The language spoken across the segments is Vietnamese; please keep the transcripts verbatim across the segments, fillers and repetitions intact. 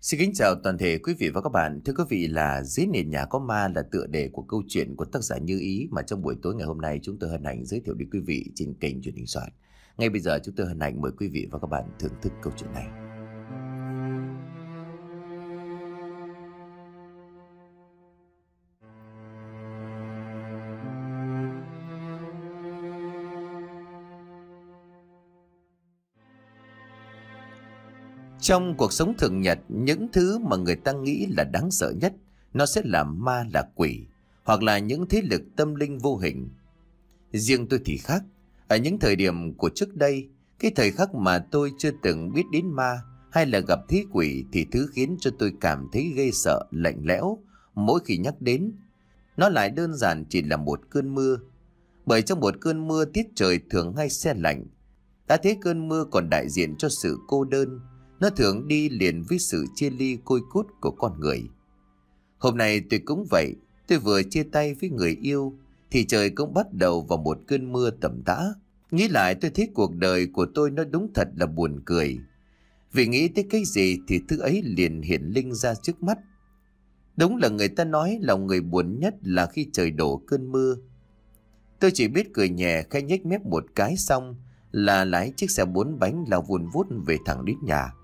Xin kính chào toàn thể quý vị và các bạn. Thưa quý vị, là Dưới nền nhà có ma là tựa đề của câu chuyện của tác giả Như Ý mà trong buổi tối ngày hôm nay chúng tôi hân hạnh giới thiệu đến quý vị trên kênh Truyền hình Soạn. Ngay bây giờ chúng tôi hân hạnh mời quý vị và các bạn thưởng thức câu chuyện này. Trong cuộc sống thường nhật, những thứ mà người ta nghĩ là đáng sợ nhất, nó sẽ là ma là quỷ, hoặc là những thế lực tâm linh vô hình. Riêng tôi thì khác. Ở những thời điểm của trước đây, cái thời khắc mà tôi chưa từng biết đến ma hay là gặp thấy quỷ, thì thứ khiến cho tôi cảm thấy ghê sợ, lạnh lẽo mỗi khi nhắc đến, nó lại đơn giản chỉ là một cơn mưa. Bởi trong một cơn mưa, tiết trời thường hay se lạnh. Đã thế cơn mưa còn đại diện cho sự cô đơn. Nó thường đi liền với sự chia ly côi cút của con người. Hôm nay tôi cũng vậy. Tôi vừa chia tay với người yêu thì trời cũng bắt đầu vào một cơn mưa tầm tã. Nghĩ lại tôi thấy cuộc đời của tôi nó đúng thật là buồn cười. Vì nghĩ tới cái gì thì thứ ấy liền hiện linh ra trước mắt. Đúng là người ta nói lòng người buồn nhất là khi trời đổ cơn mưa. Tôi chỉ biết cười nhẹ, khẽ nhếch mép một cái xong là lái chiếc xe bốn bánh lao vun vút về thẳng đến nhà.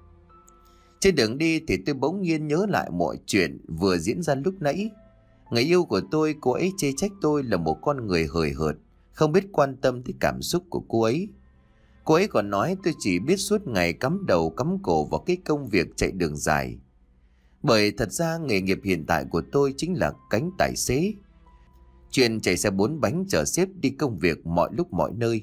Trên đường đi thì tôi bỗng nhiên nhớ lại mọi chuyện vừa diễn ra lúc nãy. Người yêu của tôi, cô ấy chê trách tôi là một con người hời hợt, không biết quan tâm tới cảm xúc của cô ấy. Cô ấy còn nói tôi chỉ biết suốt ngày cắm đầu cắm cổ vào cái công việc chạy đường dài. Bởi thật ra nghề nghiệp hiện tại của tôi chính là cánh tài xế, chuyên chạy xe bốn bánh chở sếp đi công việc mọi lúc mọi nơi.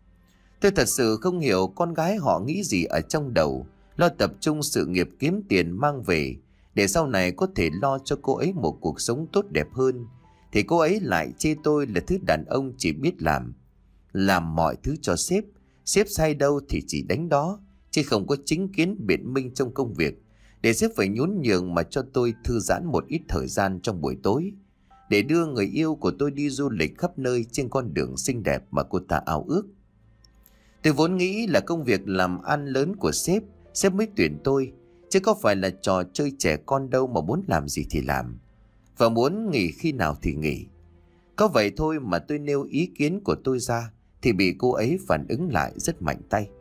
Tôi thật sự không hiểu con gái họ nghĩ gì ở trong đầu, lo tập trung sự nghiệp kiếm tiền mang về để sau này có thể lo cho cô ấy một cuộc sống tốt đẹp hơn, thì cô ấy lại chê tôi là thứ đàn ông chỉ biết làm làm mọi thứ cho sếp. Sếp sai đâu thì chỉ đánh đó, chứ không có chính kiến biện minh trong công việc, để sếp phải nhún nhường mà cho tôi thư giãn một ít thời gian trong buổi tối để đưa người yêu của tôi đi du lịch khắp nơi trên con đường xinh đẹp mà cô ta ao ước. Tôi vốn nghĩ là công việc làm ăn lớn của sếp, sếp mới tuyển tôi, chứ có phải là trò chơi trẻ con đâu mà muốn làm gì thì làm, và muốn nghỉ khi nào thì nghỉ. Có vậy thôi mà tôi nêu ý kiến của tôi ra thì bị cô ấy phản ứng lại rất mạnh tay.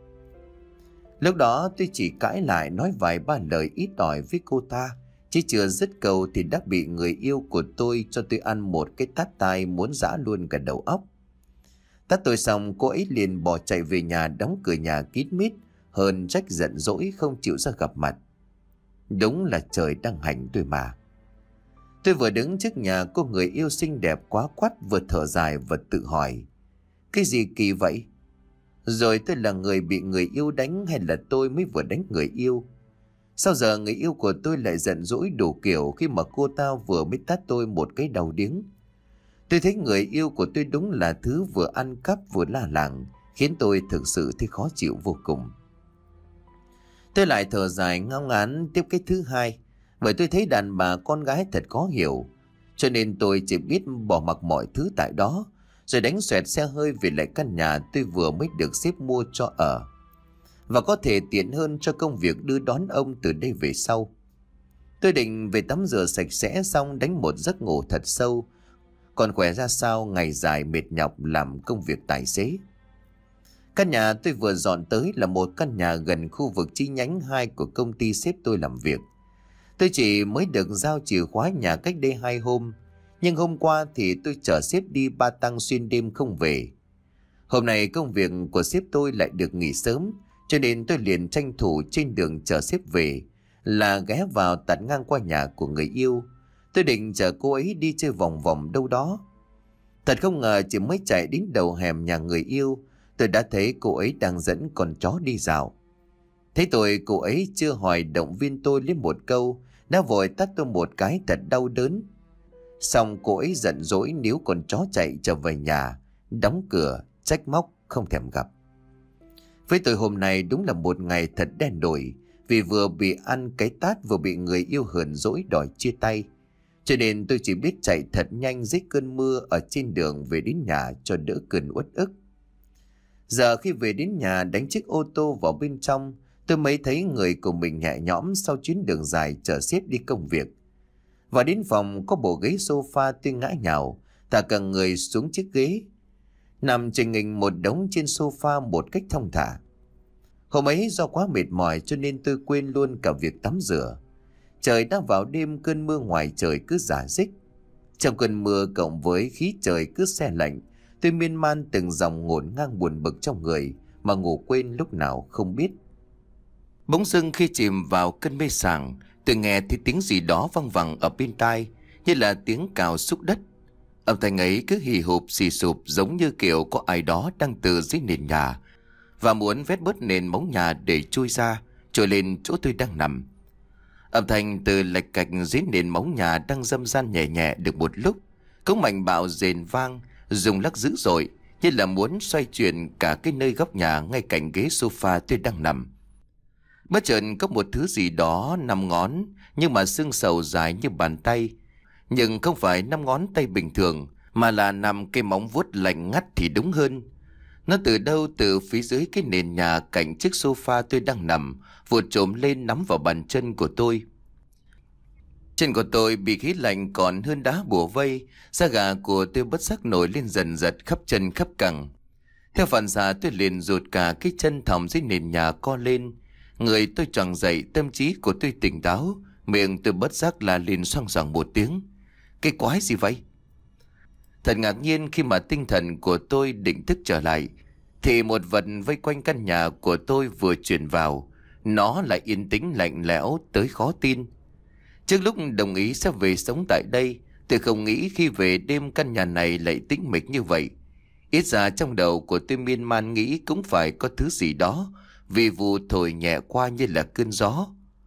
Lúc đó tôi chỉ cãi lại nói vài ba lời ít ỏi với cô ta, chứ chưa dứt câu thì đã bị người yêu của tôi cho tôi ăn một cái tát tai muốn giã luôn cả đầu óc. Tát tôi xong, cô ấy liền bỏ chạy về nhà, đóng cửa nhà kín mít, hơn trách giận dỗi không chịu ra gặp mặt. Đúng là trời đang hành tôi mà. Tôi vừa đứng trước nhà cô người yêu xinh đẹp quá quắt, vừa thở dài và tự hỏi, cái gì kỳ vậy? Rồi tôi là người bị người yêu đánh hay là tôi mới vừa đánh người yêu? Sao giờ người yêu của tôi lại giận dỗi đủ kiểu khi mà cô ta vừa mới tát tôi một cái đầu điếng? Tôi thấy người yêu của tôi đúng là thứ vừa ăn cắp vừa la làng, khiến tôi thực sự thấy khó chịu vô cùng. Tôi lại thở dài ngao ngán tiếp cái thứ hai, bởi tôi thấy đàn bà con gái thật khó hiểu, cho nên tôi chỉ biết bỏ mặc mọi thứ tại đó, rồi đánh xoẹt xe hơi về lại căn nhà tôi vừa mới được sếp mua cho ở, và có thể tiện hơn cho công việc đưa đón ông từ đây về sau. Tôi định về tắm rửa sạch sẽ xong đánh một giấc ngủ thật sâu, còn khỏe ra sao ngày dài mệt nhọc làm công việc tài xế. Căn nhà tôi vừa dọn tới là một căn nhà gần khu vực chi nhánh hai của công ty sếp tôi làm việc. Tôi chỉ mới được giao chìa khóa nhà cách đây hai hôm, nhưng hôm qua thì tôi chở sếp đi Ba Tăng xuyên đêm không về. Hôm nay công việc của sếp tôi lại được nghỉ sớm, cho nên tôi liền tranh thủ trên đường chở sếp về là ghé vào tạt ngang qua nhà của người yêu. Tôi định chở cô ấy đi chơi vòng vòng đâu đó. Thật không ngờ chỉ mới chạy đến đầu hẻm nhà người yêu, tôi đã thấy cô ấy đang dẫn con chó đi dạo. Thấy tôi, cô ấy chưa hỏi động viên tôi lên một câu, đã vội tát tôi một cái thật đau đớn. Xong cô ấy giận dỗi níu con chó chạy trở về nhà, đóng cửa, trách móc không thèm gặp. Với tôi hôm nay đúng là một ngày thật đen đủi, vì vừa bị ăn cái tát vừa bị người yêu hờn dỗi đòi chia tay. Cho nên tôi chỉ biết chạy thật nhanh dưới cơn mưa ở trên đường về đến nhà cho đỡ cơn uất ức. Giờ khi về đến nhà đánh chiếc ô tô vào bên trong, tôi mới thấy người của mình nhẹ nhõm sau chuyến đường dài chở sếp đi công việc. Và đến phòng có bộ ghế sofa tuy ngã nhào, thả cả người xuống chiếc ghế, nằm trình hình một đống trên sofa một cách thong thả. Hôm ấy do quá mệt mỏi cho nên tôi quên luôn cả việc tắm rửa. Trời đã vào đêm, cơn mưa ngoài trời cứ rả rích. Trong cơn mưa cộng với khí trời cứ se lạnh, tôi miên man từng dòng ngổn ngang buồn bực trong người mà ngủ quên lúc nào không biết. Bỗng dưng khi chìm vào cơn mê sảng, tôi nghe thấy tiếng gì đó văng vẳng ở bên tai, như là tiếng cào xúc đất. Âm thanh ấy cứ hì hụp xì sụp, giống như kiểu có ai đó đang từ dưới nền nhà và muốn vét bớt nền móng nhà để chui ra, trồi lên chỗ tôi đang nằm. Âm thanh từ lạch cạch dưới nền móng nhà đang dâm gian nhẹ nhẹ được một lúc, cũng mạnh bạo rền vang, rung lắc dữ dội, như là muốn xoay chuyển cả cái nơi góc nhà ngay cạnh ghế sofa tôi đang nằm. Bất chợt có một thứ gì đó năm ngón, nhưng mà xương sầu dài như bàn tay, nhưng không phải năm ngón tay bình thường, mà là năm cái móng vuốt lạnh ngắt thì đúng hơn. Nó từ đâu từ phía dưới cái nền nhà cạnh chiếc sofa tôi đang nằm, vụt trồm lên nắm vào bàn chân của tôi. Chân của tôi bị khí lạnh còn hơn đá bùa vây, da gà của tôi bất giác nổi lên dần dật khắp chân khắp cẳng. Theo phản xạ tôi liền rụt cả cái chân thòng dưới nền nhà co lên. Người tôi choàng dậy, tâm trí của tôi tỉnh táo, miệng tôi bất giác la lên xoang xoàng một tiếng. Cái quái gì vậy? Thật ngạc nhiên khi mà tinh thần của tôi định thức trở lại, thì một vật vây quanh căn nhà của tôi vừa chuyển vào. Nó lại yên tĩnh lạnh lẽo tới khó tin. Trước lúc đồng ý sẽ về sống tại đây, tôi không nghĩ khi về đêm căn nhà này lại tĩnh mịch như vậy. Ít ra trong đầu của tôi miên man nghĩ cũng phải có thứ gì đó, vì vụ thổi nhẹ qua như là cơn gió.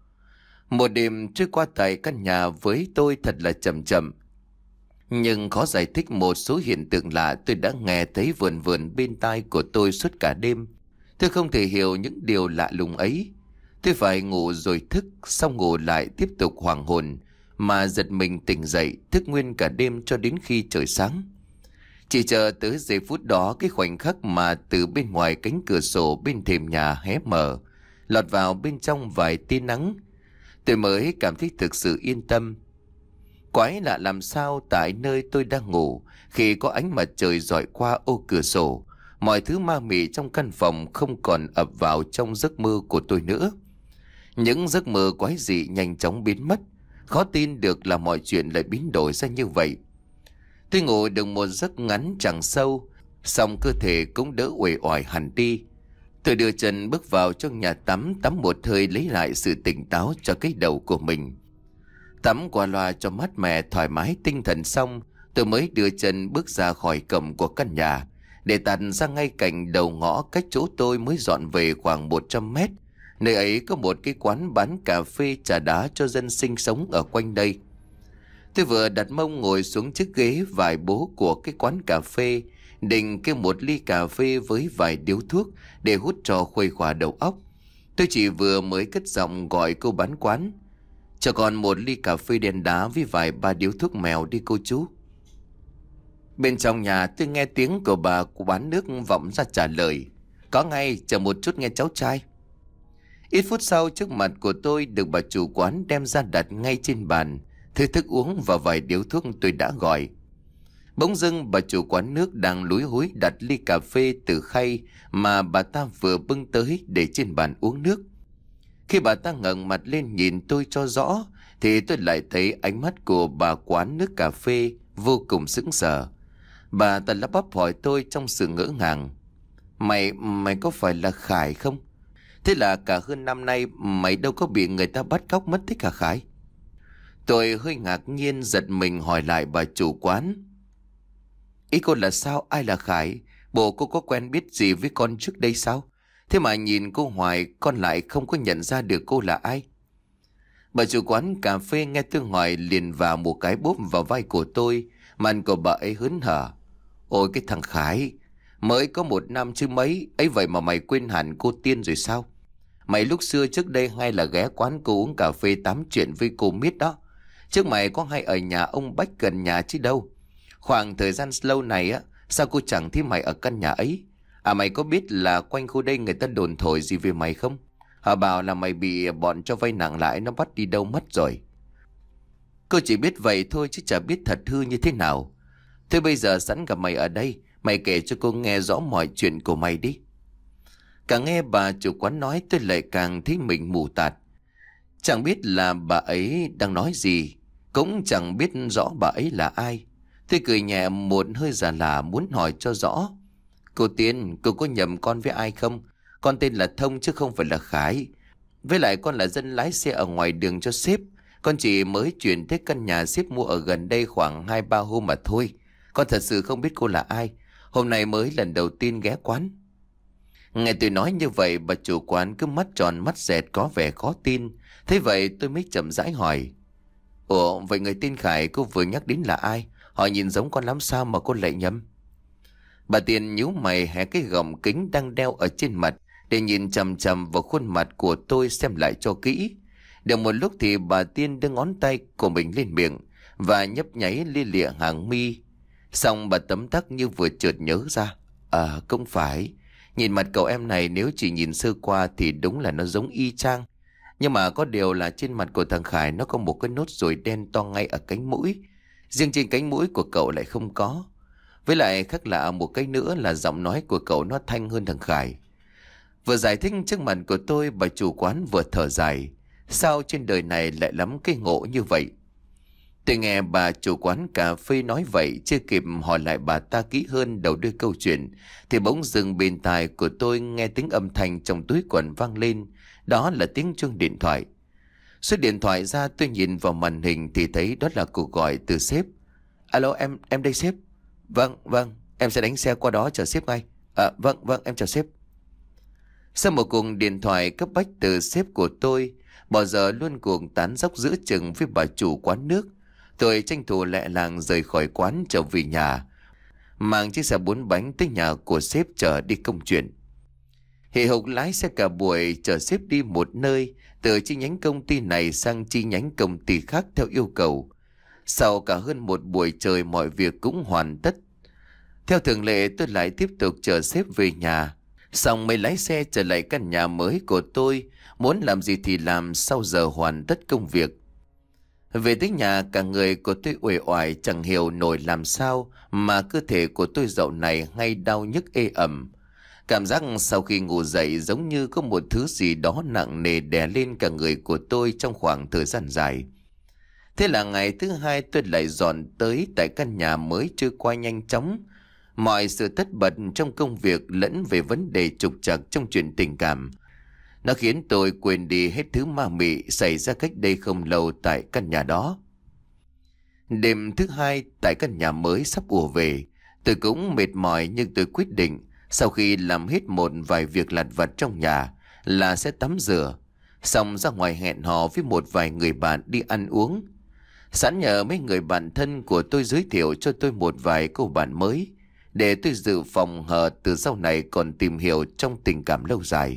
Một đêm trôi qua tại căn nhà với tôi thật là chậm chậm, nhưng khó giải thích một số hiện tượng lạ tôi đã nghe thấy vườn vườn bên tai của tôi suốt cả đêm. Tôi không thể hiểu những điều lạ lùng ấy. Tôi phải ngủ rồi thức, xong ngủ lại tiếp tục hoảng hồn, mà giật mình tỉnh dậy, thức nguyên cả đêm cho đến khi trời sáng. Chỉ chờ tới giây phút đó, cái khoảnh khắc mà từ bên ngoài cánh cửa sổ bên thềm nhà hé mở, lọt vào bên trong vài tia nắng, tôi mới cảm thấy thực sự yên tâm. Quái lạ làm sao tại nơi tôi đang ngủ, khi có ánh mặt trời rọi qua ô cửa sổ, mọi thứ ma mị trong căn phòng không còn ập vào trong giấc mơ của tôi nữa. Những giấc mơ quái dị nhanh chóng biến mất. Khó tin được là mọi chuyện lại biến đổi ra như vậy. Tôi ngủ được một giấc ngắn chẳng sâu, song cơ thể cũng đỡ uể oải hẳn đi. Tôi đưa chân bước vào trong nhà tắm, tắm một hơi lấy lại sự tỉnh táo cho cái đầu của mình. Tắm qua loa cho mát mẻ thoải mái tinh thần xong, tôi mới đưa chân bước ra khỏi cổng của căn nhà, để tạt ra ngay cạnh đầu ngõ cách chỗ tôi mới dọn về khoảng một trăm mét. Nơi ấy có một cái quán bán cà phê trà đá cho dân sinh sống ở quanh đây. Tôi vừa đặt mông ngồi xuống chiếc ghế vải bố của cái quán cà phê, định kêu một ly cà phê với vài điếu thuốc để hút cho khuây khỏa đầu óc. Tôi chỉ vừa mới cất giọng gọi cô bán quán: "Cho con một ly cà phê đen đá với vài ba điếu thuốc mèo đi cô chú." Bên trong nhà tôi nghe tiếng của bà của bán nước vọng ra trả lời: "Có ngay, chờ một chút nghe cháu trai." Ít phút sau, trước mặt của tôi được bà chủ quán đem ra đặt ngay trên bàn thứ thức uống và vài điếu thuốc tôi đã gọi. Bỗng dưng bà chủ quán nước đang lúi húi đặt ly cà phê từ khay mà bà ta vừa bưng tới để trên bàn uống nước. Khi bà ta ngẩng mặt lên nhìn tôi cho rõ, thì tôi lại thấy ánh mắt của bà quán nước cà phê vô cùng sững sờ. Bà ta lắp bắp hỏi tôi trong sự ngỡ ngàng: Mày, mày có phải là Khải không? Thế là cả hơn năm nay mày đâu có bị người ta bắt cóc mất tích hả Khải? Tôi hơi ngạc nhiên giật mình hỏi lại bà chủ quán: Ý cô là sao? Ai là Khải? Bộ cô có quen biết gì với con trước đây sao? Thế mà nhìn cô hoài con lại không có nhận ra được cô là ai. Bà chủ quán cà phê nghe tôi hỏi liền vào một cái bốp vào vai của tôi. Mặt của bà ấy hớn hở: Ôi cái thằng Khải, mới có một năm chứ mấy, ấy vậy mà mày quên hẳn cô Tiên rồi sao? Mày lúc xưa trước đây hay là ghé quán cô uống cà phê tám chuyện với cô Mít đó. Trước mày có hay ở nhà ông Bách gần nhà chứ đâu. Khoảng thời gian lâu này á, sao cô chẳng thấy mày ở căn nhà ấy? À mày có biết là quanh khu đây người ta đồn thổi gì về mày không? Họ bảo là mày bị bọn cho vay nặng lãi nó bắt đi đâu mất rồi. Cô chỉ biết vậy thôi chứ chả biết thật hư như thế nào. Thế bây giờ sẵn gặp mày ở đây, mày kể cho cô nghe rõ mọi chuyện của mày đi. Càng nghe bà chủ quán nói tôi lại càng thấy mình mù tạt. Chẳng biết là bà ấy đang nói gì, cũng chẳng biết rõ bà ấy là ai. Tôi cười nhẹ một hơi già là muốn hỏi cho rõ. Cô Tiên, cô có nhầm con với ai không? Con tên là Thông chứ không phải là Khải. Với lại con là dân lái xe ở ngoài đường cho sếp. Con chỉ mới chuyển tới căn nhà sếp mua ở gần đây khoảng hai ba hôm mà thôi. Con thật sự không biết cô là ai. Hôm nay mới lần đầu tiên ghé quán. Nghe tôi nói như vậy, bà chủ quán cứ mắt tròn mắt dẹt có vẻ khó tin. Thế vậy tôi mới chậm rãi hỏi. Ủa, vậy người tên Khải cô vừa nhắc đến là ai? Họ nhìn giống con lắm sao mà cô lại nhầm? Bà Tiên nhíu mày hé cái gọng kính đang đeo ở trên mặt để nhìn chằm chằm vào khuôn mặt của tôi xem lại cho kỹ. Được một lúc thì bà Tiên đưa ngón tay của mình lên miệng và nhấp nháy lia lịa hàng mi. Xong bà tấm tắc như vừa chợt nhớ ra. À, không phải. Nhìn mặt cậu em này nếu chỉ nhìn sơ qua thì đúng là nó giống y chang. Nhưng mà có điều là trên mặt của thằng Khải nó có một cái nốt ruồi đen to ngay ở cánh mũi. Riêng trên cánh mũi của cậu lại không có. Với lại khác lạ một cái nữa là giọng nói của cậu nó thanh hơn thằng Khải. Vừa giải thích trước mặt của tôi, bà chủ quán vừa thở dài. Sao trên đời này lại lắm cái ngộ như vậy? Tôi nghe bà chủ quán cà phê nói vậy, chưa kịp hỏi lại bà ta kỹ hơn đầu đuôi câu chuyện thì bỗng dưng bên tai của tôi nghe tiếng âm thanh trong túi quần vang lên. Đó là tiếng chuông điện thoại. Số điện thoại ra, tôi nhìn vào màn hình thì thấy đó là cuộc gọi từ sếp. Alo, em em đây sếp. Vâng, vâng, em sẽ đánh xe qua đó chờ sếp ngay. À, vâng, vâng, em chào sếp. Sau một cuộc điện thoại cấp bách từ sếp của tôi, bỏ giờ luôn cuộc tán dóc giữa chừng với bà chủ quán nước, tôi tranh thủ lẹ làng rời khỏi quán trở về nhà, mang chiếc xe bốn bánh tới nhà của sếp chở đi công chuyện. Hì hục lái xe cả buổi chở sếp đi một nơi, từ chi nhánh công ty này sang chi nhánh công ty khác theo yêu cầu. Sau cả hơn một buổi trời mọi việc cũng hoàn tất. Theo thường lệ tôi lại tiếp tục chở sếp về nhà. Xong mới lái xe trở lại căn nhà mới của tôi, muốn làm gì thì làm sau giờ hoàn tất công việc. Về tới nhà cả người của tôi uể oải chẳng hiểu nổi làm sao mà cơ thể của tôi dạo này hay đau nhức ê ẩm. Cảm giác sau khi ngủ dậy giống như có một thứ gì đó nặng nề đè lên cả người của tôi trong khoảng thời gian dài. Thế là ngày thứ hai tôi lại dọn tới tại căn nhà mới trôi qua nhanh chóng. Mọi sự tất bật trong công việc lẫn về vấn đề trục trặc trong chuyện tình cảm, nó khiến tôi quên đi hết thứ ma mị xảy ra cách đây không lâu tại căn nhà đó. Đêm thứ hai tại căn nhà mới sắp ùa về, tôi cũng mệt mỏi nhưng tôi quyết định sau khi làm hết một vài việc lặt vặt trong nhà là sẽ tắm rửa, xong ra ngoài hẹn hò với một vài người bạn đi ăn uống. Sẵn nhờ mấy người bạn thân của tôi giới thiệu cho tôi một vài cô bạn mới, để tôi dự phòng hờ từ sau này còn tìm hiểu trong tình cảm lâu dài.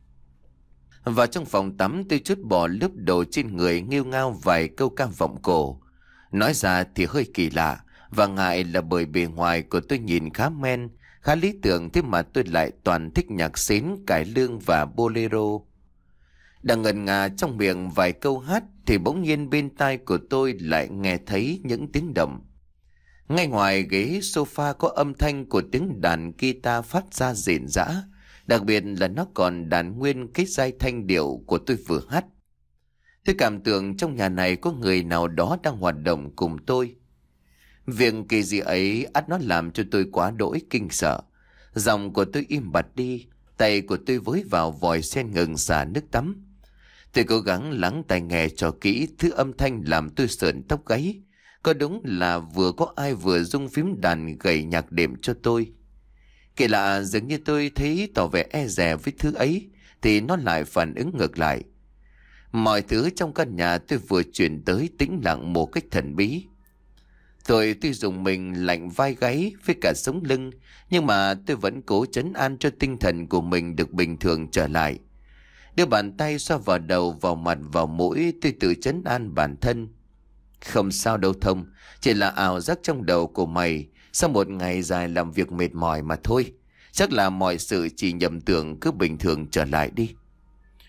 Vào trong phòng tắm tôi trút bỏ lớp đồ trên người, nghêu ngao vài câu ca vọng cổ. Nói ra thì hơi kỳ lạ, và ngại là bởi bề ngoài của tôi nhìn khá men, khá lý tưởng, thế mà tôi lại toàn thích nhạc xến, cải lương và bolero. Đang ngần ngà trong miệng vài câu hát thì bỗng nhiên bên tai của tôi lại nghe thấy những tiếng động. Ngay ngoài ghế sofa có âm thanh của tiếng đàn guitar phát ra rền rã, đặc biệt là nó còn đàn nguyên cái giai thanh điệu của tôi vừa hát. Tôi cảm tưởng trong nhà này có người nào đó đang hoạt động cùng tôi. Việc kỳ dị ấy ắt nó làm cho tôi quá đỗi kinh sợ. Giọng của tôi im bặt đi, tay của tôi với vào vòi sen ngừng xả nước tắm. Tôi cố gắng lắng tai nghe cho kỹ thứ âm thanh làm tôi sởn tóc gáy. Có đúng là vừa có ai vừa rung phím đàn gảy nhạc đệm cho tôi. Kỳ lạ, dường như tôi thấy tỏ vẻ e dè với thứ ấy thì nó lại phản ứng ngược lại. Mọi thứ trong căn nhà tôi vừa chuyển tới tĩnh lặng một cách thần bí. Tôi tuy dùng mình lạnh vai gáy với cả sống lưng, nhưng mà tôi vẫn cố trấn an cho tinh thần của mình được bình thường trở lại. Đưa bàn tay xoa vào đầu, vào mặt, vào mũi, tôi tự trấn an bản thân. Không sao đâu Thông, chỉ là ảo giác trong đầu của mày sau một ngày dài làm việc mệt mỏi mà thôi. Chắc là mọi sự chỉ nhầm tưởng, cứ bình thường trở lại đi.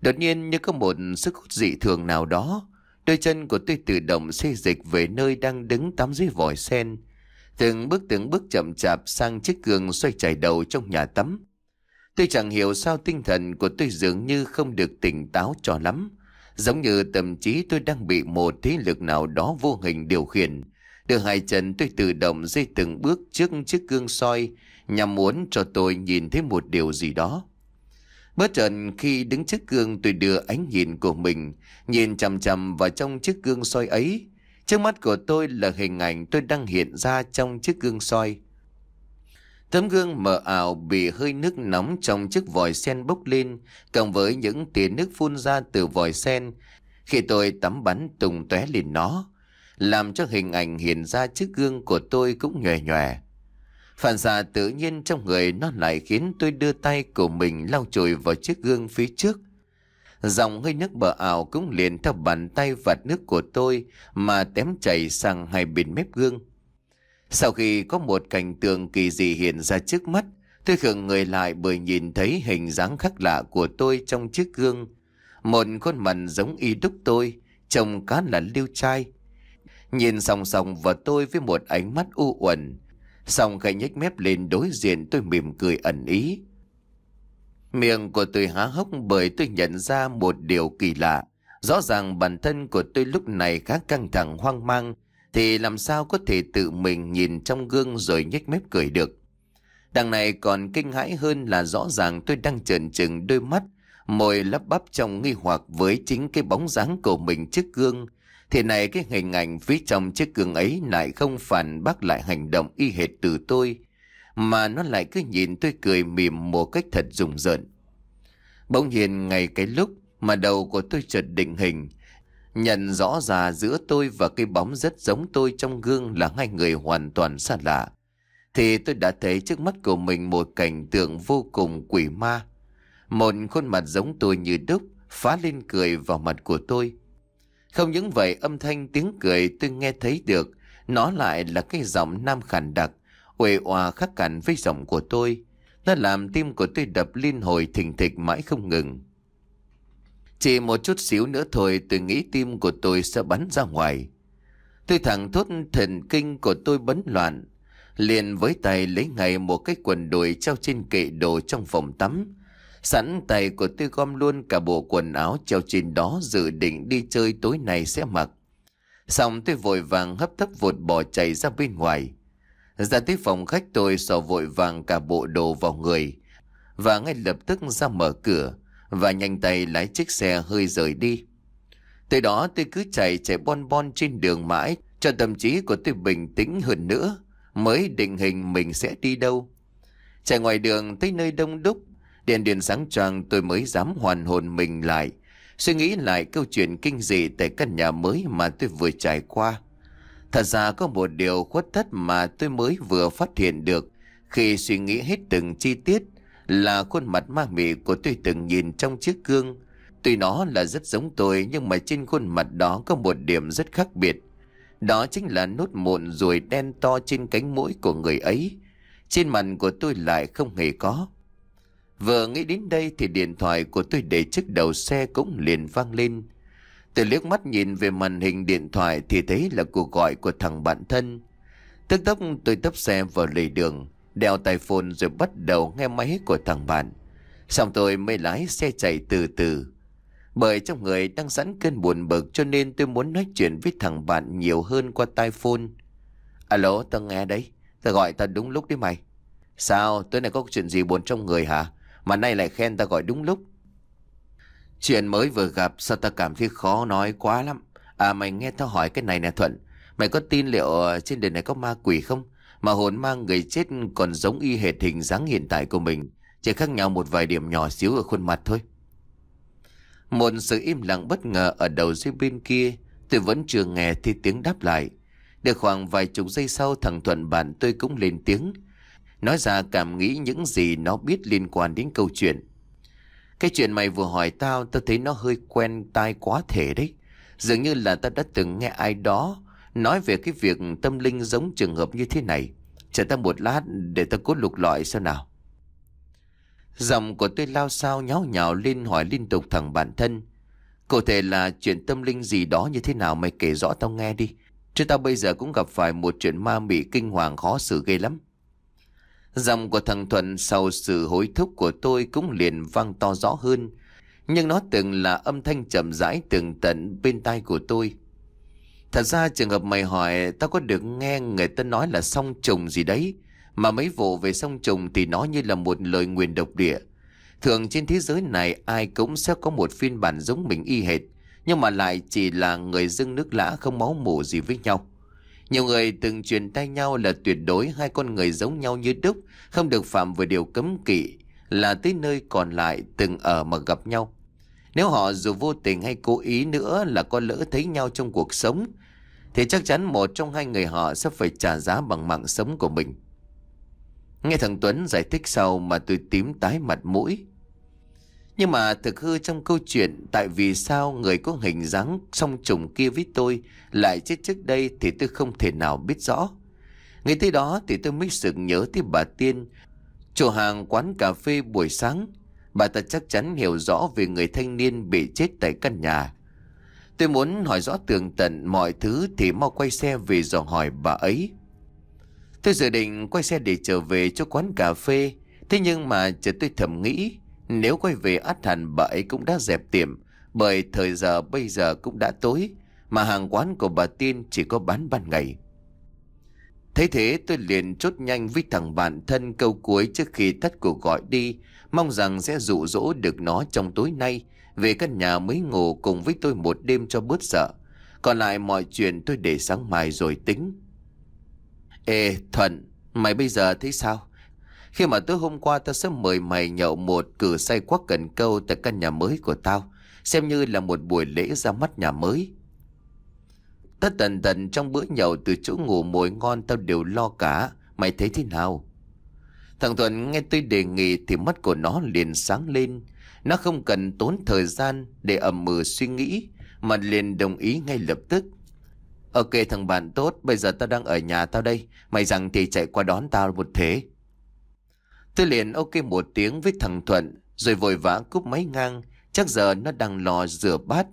Đột nhiên như có một sức hút dị thường nào đó, đôi chân của tôi tự động xê dịch về nơi đang đứng tắm dưới vòi sen. Từng bước từng bước chậm chạp sang chiếc gương xoay chảy đầu trong nhà tắm. Tôi chẳng hiểu sao tinh thần của tôi dường như không được tỉnh táo cho lắm. Giống như tâm trí tôi đang bị một thế lực nào đó vô hình điều khiển. Đưa hai chân tôi tự động dây từng bước trước chiếc gương soi, nhằm muốn cho tôi nhìn thấy một điều gì đó. Bất chợt khi đứng trước gương, tôi đưa ánh nhìn của mình nhìn chằm chằm vào trong chiếc gương soi ấy. Trước mắt của tôi là hình ảnh tôi đang hiện ra trong chiếc gương soi. Tấm gương mờ ảo bị hơi nước nóng trong chiếc vòi sen bốc lên, cộng với những tia nước phun ra từ vòi sen khi tôi tắm bắn tung tóe lên nó, làm cho hình ảnh hiện ra trước gương của tôi cũng nhòe nhòe. Phản xạ tự nhiên trong người nó lại khiến tôi đưa tay của mình lau chùi vào chiếc gương phía trước. Dòng hơi nước bờ ảo cũng liền theo bàn tay vạt nước của tôi mà tém chảy sang hai bên mép gương. Sau khi có một cảnh tượng kỳ dị hiện ra trước mắt, tôi khựng người lại bởi nhìn thấy hình dáng khác lạ của tôi trong chiếc gương. Một khuôn mặt giống y đúc tôi, trông khá là liêu trai. Nhìn song song vào tôi với một ánh mắt u uẩn, xong khẽ nhếch mép lên đối diện tôi mỉm cười ẩn ý. Miệng của tôi há hốc bởi tôi nhận ra một điều kỳ lạ. Rõ ràng bản thân của tôi lúc này khá căng thẳng hoang mang, thì làm sao có thể tự mình nhìn trong gương rồi nhếch mép cười được. Đằng này còn kinh hãi hơn là rõ ràng tôi đang trợn trừng đôi mắt, môi lắp bắp trong nghi hoặc với chính cái bóng dáng của mình trước gương. Thì này cái hình ảnh phía trong chiếc gương ấy lại không phản bác lại hành động y hệt từ tôi, mà nó lại cứ nhìn tôi cười mỉm một cách thật rùng rợn. Bỗng nhiên ngay cái lúc mà đầu của tôi chợt định hình, nhận rõ ra giữa tôi và cái bóng rất giống tôi trong gương là hai người hoàn toàn xa lạ, thì tôi đã thấy trước mắt của mình một cảnh tượng vô cùng quỷ ma. Một khuôn mặt giống tôi như đúc phá lên cười vào mặt của tôi. Không những vậy, âm thanh tiếng cười tôi nghe thấy được, nó lại là cái giọng nam khàn đặc, uể oà khác hẳn với giọng của tôi. Nó làm tim của tôi đập liên hồi thình thịch mãi không ngừng. Chỉ một chút xíu nữa thôi tôi nghĩ tim của tôi sẽ bắn ra ngoài. Tôi thẳng thốt thần kinh của tôi bấn loạn, liền với tay lấy ngay một cái quần đùi treo trên kệ đồ trong phòng tắm. Sẵn tay của tôi gom luôn cả bộ quần áo treo trên đó, dự định đi chơi tối nay sẽ mặc. Xong tôi vội vàng hấp tấp vụt bỏ chạy ra bên ngoài. Ra tới phòng khách tôi xỏ vội vàng cả bộ đồ vào người, và ngay lập tức ra mở cửa và nhanh tay lái chiếc xe hơi rời đi. Từ đó tôi cứ chạy chạy bon bon trên đường mãi cho tâm trí của tôi bình tĩnh hơn nữa, mới định hình mình sẽ đi đâu. Chạy ngoài đường tới nơi đông đúc, đèn điện sáng choang, tôi mới dám hoàn hồn mình lại, suy nghĩ lại câu chuyện kinh dị tại căn nhà mới mà tôi vừa trải qua. Thật ra có một điều khuất tất mà tôi mới vừa phát hiện được khi suy nghĩ hết từng chi tiết, là khuôn mặt ma mị của tôi từng nhìn trong chiếc gương. Tuy nó là rất giống tôi, nhưng mà trên khuôn mặt đó có một điểm rất khác biệt. Đó chính là nốt mụn ruồi đen to trên cánh mũi của người ấy. Trên mặt của tôi lại không hề có. Vừa nghĩ đến đây thì điện thoại của tôi để trước đầu xe cũng liền vang lên. Tôi liếc mắt nhìn về màn hình điện thoại thì thấy là cuộc gọi của thằng bạn thân. Tức tốc tôi tấp xe vào lề đường, đeo tai phone rồi bắt đầu nghe máy của thằng bạn. Xong tôi mới lái xe chạy từ từ. Bởi trong người đang sẵn cơn buồn bực, cho nên tôi muốn nói chuyện với thằng bạn nhiều hơn qua tai phone. Alo, tao nghe đấy. Tao gọi tao đúng lúc đấy mày. Sao, tối nay có chuyện gì buồn trong người hả? Mà nay lại khen tao gọi đúng lúc. Chuyện mới vừa gặp, sao tao cảm thấy khó nói quá lắm. À mày nghe tao hỏi cái này nè Thuận. Mày có tin liệu trên đời này có ma quỷ không? Mà hồn ma người chết còn giống y hệt hình dáng hiện tại của mình, chỉ khác nhau một vài điểm nhỏ xíu ở khuôn mặt thôi. Một sự im lặng bất ngờ ở đầu dây bên kia. Tôi vẫn chưa nghe thì tiếng đáp lại. Được khoảng vài chục giây sau, thằng Thuận bạn tôi cũng lên tiếng, nói ra cảm nghĩ những gì nó biết liên quan đến câu chuyện. Cái chuyện mày vừa hỏi tao, tao thấy nó hơi quen tai quá thể đấy. Dường như là tao đã từng nghe ai đó nói về cái việc tâm linh giống trường hợp như thế này. Chờ tao một lát để tao cố lục lọi xem nào. Giọng của tôi lao xao nháo nhào lên hỏi liên tục thằng bạn thân. Cụ thể là chuyện tâm linh gì đó như thế nào, mày kể rõ tao nghe đi. Chứ tao bây giờ cũng gặp phải một chuyện ma mị kinh hoàng khó xử ghê lắm. Giọng của thằng Thuận sau sự hối thúc của tôi cũng liền vang to rõ hơn. Nhưng nó từng là âm thanh chậm rãi tường tận bên tai của tôi. Thật ra trường hợp mày hỏi, tao có được nghe người ta nói là song trùng gì đấy. Mà mấy vụ về song trùng thì nó như là một lời nguyền độc địa. Thường trên thế giới này ai cũng sẽ có một phiên bản giống mình y hệt, nhưng mà lại chỉ là người dưng nước lã không máu mủ gì với nhau. Nhiều người từng truyền tay nhau là tuyệt đối hai con người giống nhau như đúc, không được phạm vào điều cấm kỵ, là tới nơi còn lại từng ở mà gặp nhau. Nếu họ dù vô tình hay cố ý nữa là có lỡ thấy nhau trong cuộc sống, thì chắc chắn một trong hai người họ sẽ phải trả giá bằng mạng sống của mình. Nghe thằng Tuấn giải thích sau mà tôi tím tái mặt mũi. Nhưng mà thực hư trong câu chuyện, tại vì sao người có hình dáng song trùng kia với tôi lại chết trước đây thì tôi không thể nào biết rõ. Ngay tới đó thì tôi mới sực nhớ tới bà Tiên, chủ hàng quán cà phê buổi sáng. Bà ta chắc chắn hiểu rõ về người thanh niên bị chết tại căn nhà. Tôi muốn hỏi rõ tường tận mọi thứ thì mau quay xe về dò hỏi bà ấy. Tôi dự định quay xe để trở về cho quán cà phê. Thế nhưng mà chợt tôi thầm nghĩ, nếu quay về ắt hẳn bà ấy cũng đã dẹp tiệm, bởi thời giờ bây giờ cũng đã tối, mà hàng quán của bà Tiên chỉ có bán ban ngày. Thế thế tôi liền chốt nhanh với thằng bạn thân câu cuối trước khi tắt cuộc gọi đi, mong rằng sẽ dụ dỗ được nó trong tối nay về căn nhà mới ngủ cùng với tôi một đêm cho bớt sợ. Còn lại mọi chuyện tôi để sáng mai rồi tính. Ê Thuận, mày bây giờ thấy sao? Khi mà tối hôm qua tao sẽ mời mày nhậu một cử say quắc cần câu tại căn nhà mới của tao, xem như là một buổi lễ ra mắt nhà mới. Tất tần tần trong bữa nhậu từ chỗ ngủ mồi ngon tao đều lo cả. Mày thấy thế nào? Thằng Thuận nghe tôi đề nghị thì mắt của nó liền sáng lên. Nó không cần tốn thời gian để ầm mừ suy nghĩ, mà liền đồng ý ngay lập tức. Ok thằng bạn tốt, bây giờ tao đang ở nhà tao đây, mày rằng thì chạy qua đón tao một thế. Tôi liền ok một tiếng với thằng Thuận, rồi vội vã cúp máy ngang. Chắc giờ nó đang lo rửa bát.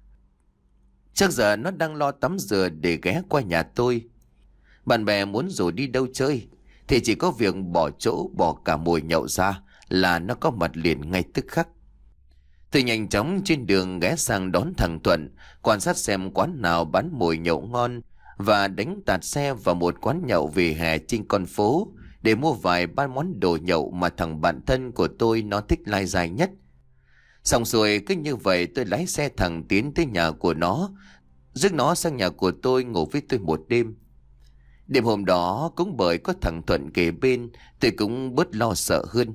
Chắc giờ nó đang lo tắm rửa để ghé qua nhà tôi. Bạn bè muốn rủ đi đâu chơi thì chỉ có việc bỏ chỗ bỏ cả mồi nhậu ra là nó có mặt liền ngay tức khắc. Tôi nhanh chóng trên đường ghé sang đón thằng Thuận, quan sát xem quán nào bán mồi nhậu ngon và đánh tạt xe vào một quán nhậu về hè trên con phố để mua vài ba món đồ nhậu mà thằng bạn thân của tôi nó thích lai dài nhất. Xong rồi cứ như vậy tôi lái xe thẳng tiến tới nhà của nó, rước nó sang nhà của tôi ngủ với tôi một đêm. Đêm hôm đó cũng bởi có thằng Thuận kề bên, tôi cũng bớt lo sợ hơn.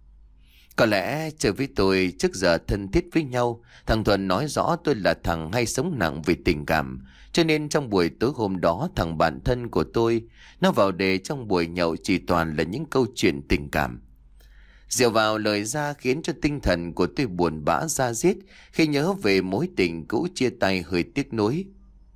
Có lẽ chơi với tôi trước giờ thân thiết với nhau, thằng Thuận nói rõ tôi là thằng hay sống nặng về tình cảm, cho nên trong buổi tối hôm đó thằng bạn thân của tôi nó vào đề trong buổi nhậu chỉ toàn là những câu chuyện tình cảm. Rượu vào lời ra khiến cho tinh thần của tôi buồn bã da diết khi nhớ về mối tình cũ chia tay hơi tiếc nuối.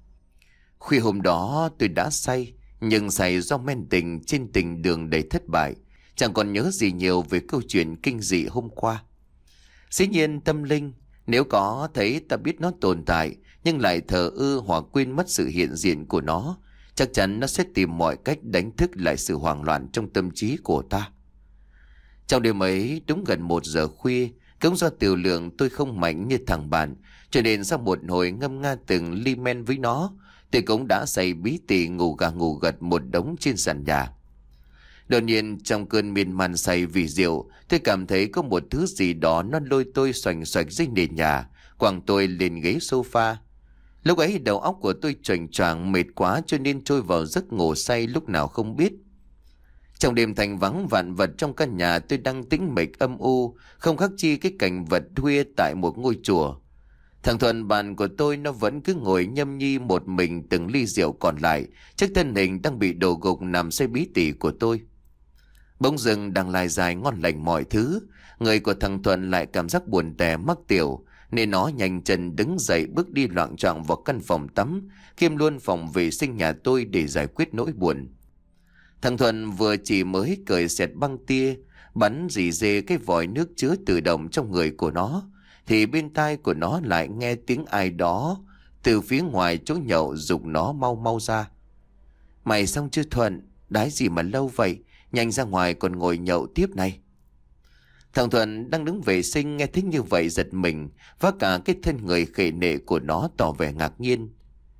Khuya hôm đó tôi đã say, nhưng say do men tình trên tình đường đầy thất bại, chẳng còn nhớ gì nhiều về câu chuyện kinh dị hôm qua. Dĩ nhiên tâm linh, nếu có thấy ta biết nó tồn tại nhưng lại thờ ơ hoặc quên mất sự hiện diện của nó, chắc chắn nó sẽ tìm mọi cách đánh thức lại sự hoảng loạn trong tâm trí của ta. Trong đêm ấy đúng gần một giờ khuya, cũng do tiểu lượng tôi không mạnh như thằng bạn, cho nên sau một hồi ngâm nga từng ly men với nó, tôi cũng đã say bí tỉ ngủ gà ngủ gật một đống trên sàn nhà. Đột nhiên trong cơn miên man say vì rượu, tôi cảm thấy có một thứ gì đó nó lôi tôi xoành xoạch dưới nền nhà, quẳng tôi lên ghế sofa. Lúc ấy đầu óc của tôi choàng choàng mệt quá cho nên trôi vào giấc ngủ say lúc nào không biết. Trong đêm thanh vắng vạn vật trong căn nhà tôi đang tĩnh mịch âm u, không khác chi cái cảnh vật khuya tại một ngôi chùa. Thằng Thuận bạn của tôi nó vẫn cứ ngồi nhâm nhi một mình từng ly rượu còn lại, chắc thân hình đang bị đổ gục nằm say bí tỉ của tôi. Bỗng dưng đang lai dài ngon lành mọi thứ, người của thằng Thuận lại cảm giác buồn tẻ mắc tiểu, nên nó nhanh chân đứng dậy bước đi loạng choạng vào căn phòng tắm, kiêm luôn phòng vệ sinh nhà tôi để giải quyết nỗi buồn. Thằng Thuận vừa chỉ mới cởi xẹt băng tia, bắn rỉ rê cái vòi nước chứa tự động trong người của nó, thì bên tai của nó lại nghe tiếng ai đó từ phía ngoài chỗ nhậu giục nó mau mau ra. Mày xong chưa Thuận? Đái gì mà lâu vậy? Nhanh ra ngoài còn ngồi nhậu tiếp này. Thằng Thuận đang đứng vệ sinh nghe thấy như vậy giật mình, và cả cái thân người khệ nệ của nó tỏ vẻ ngạc nhiên.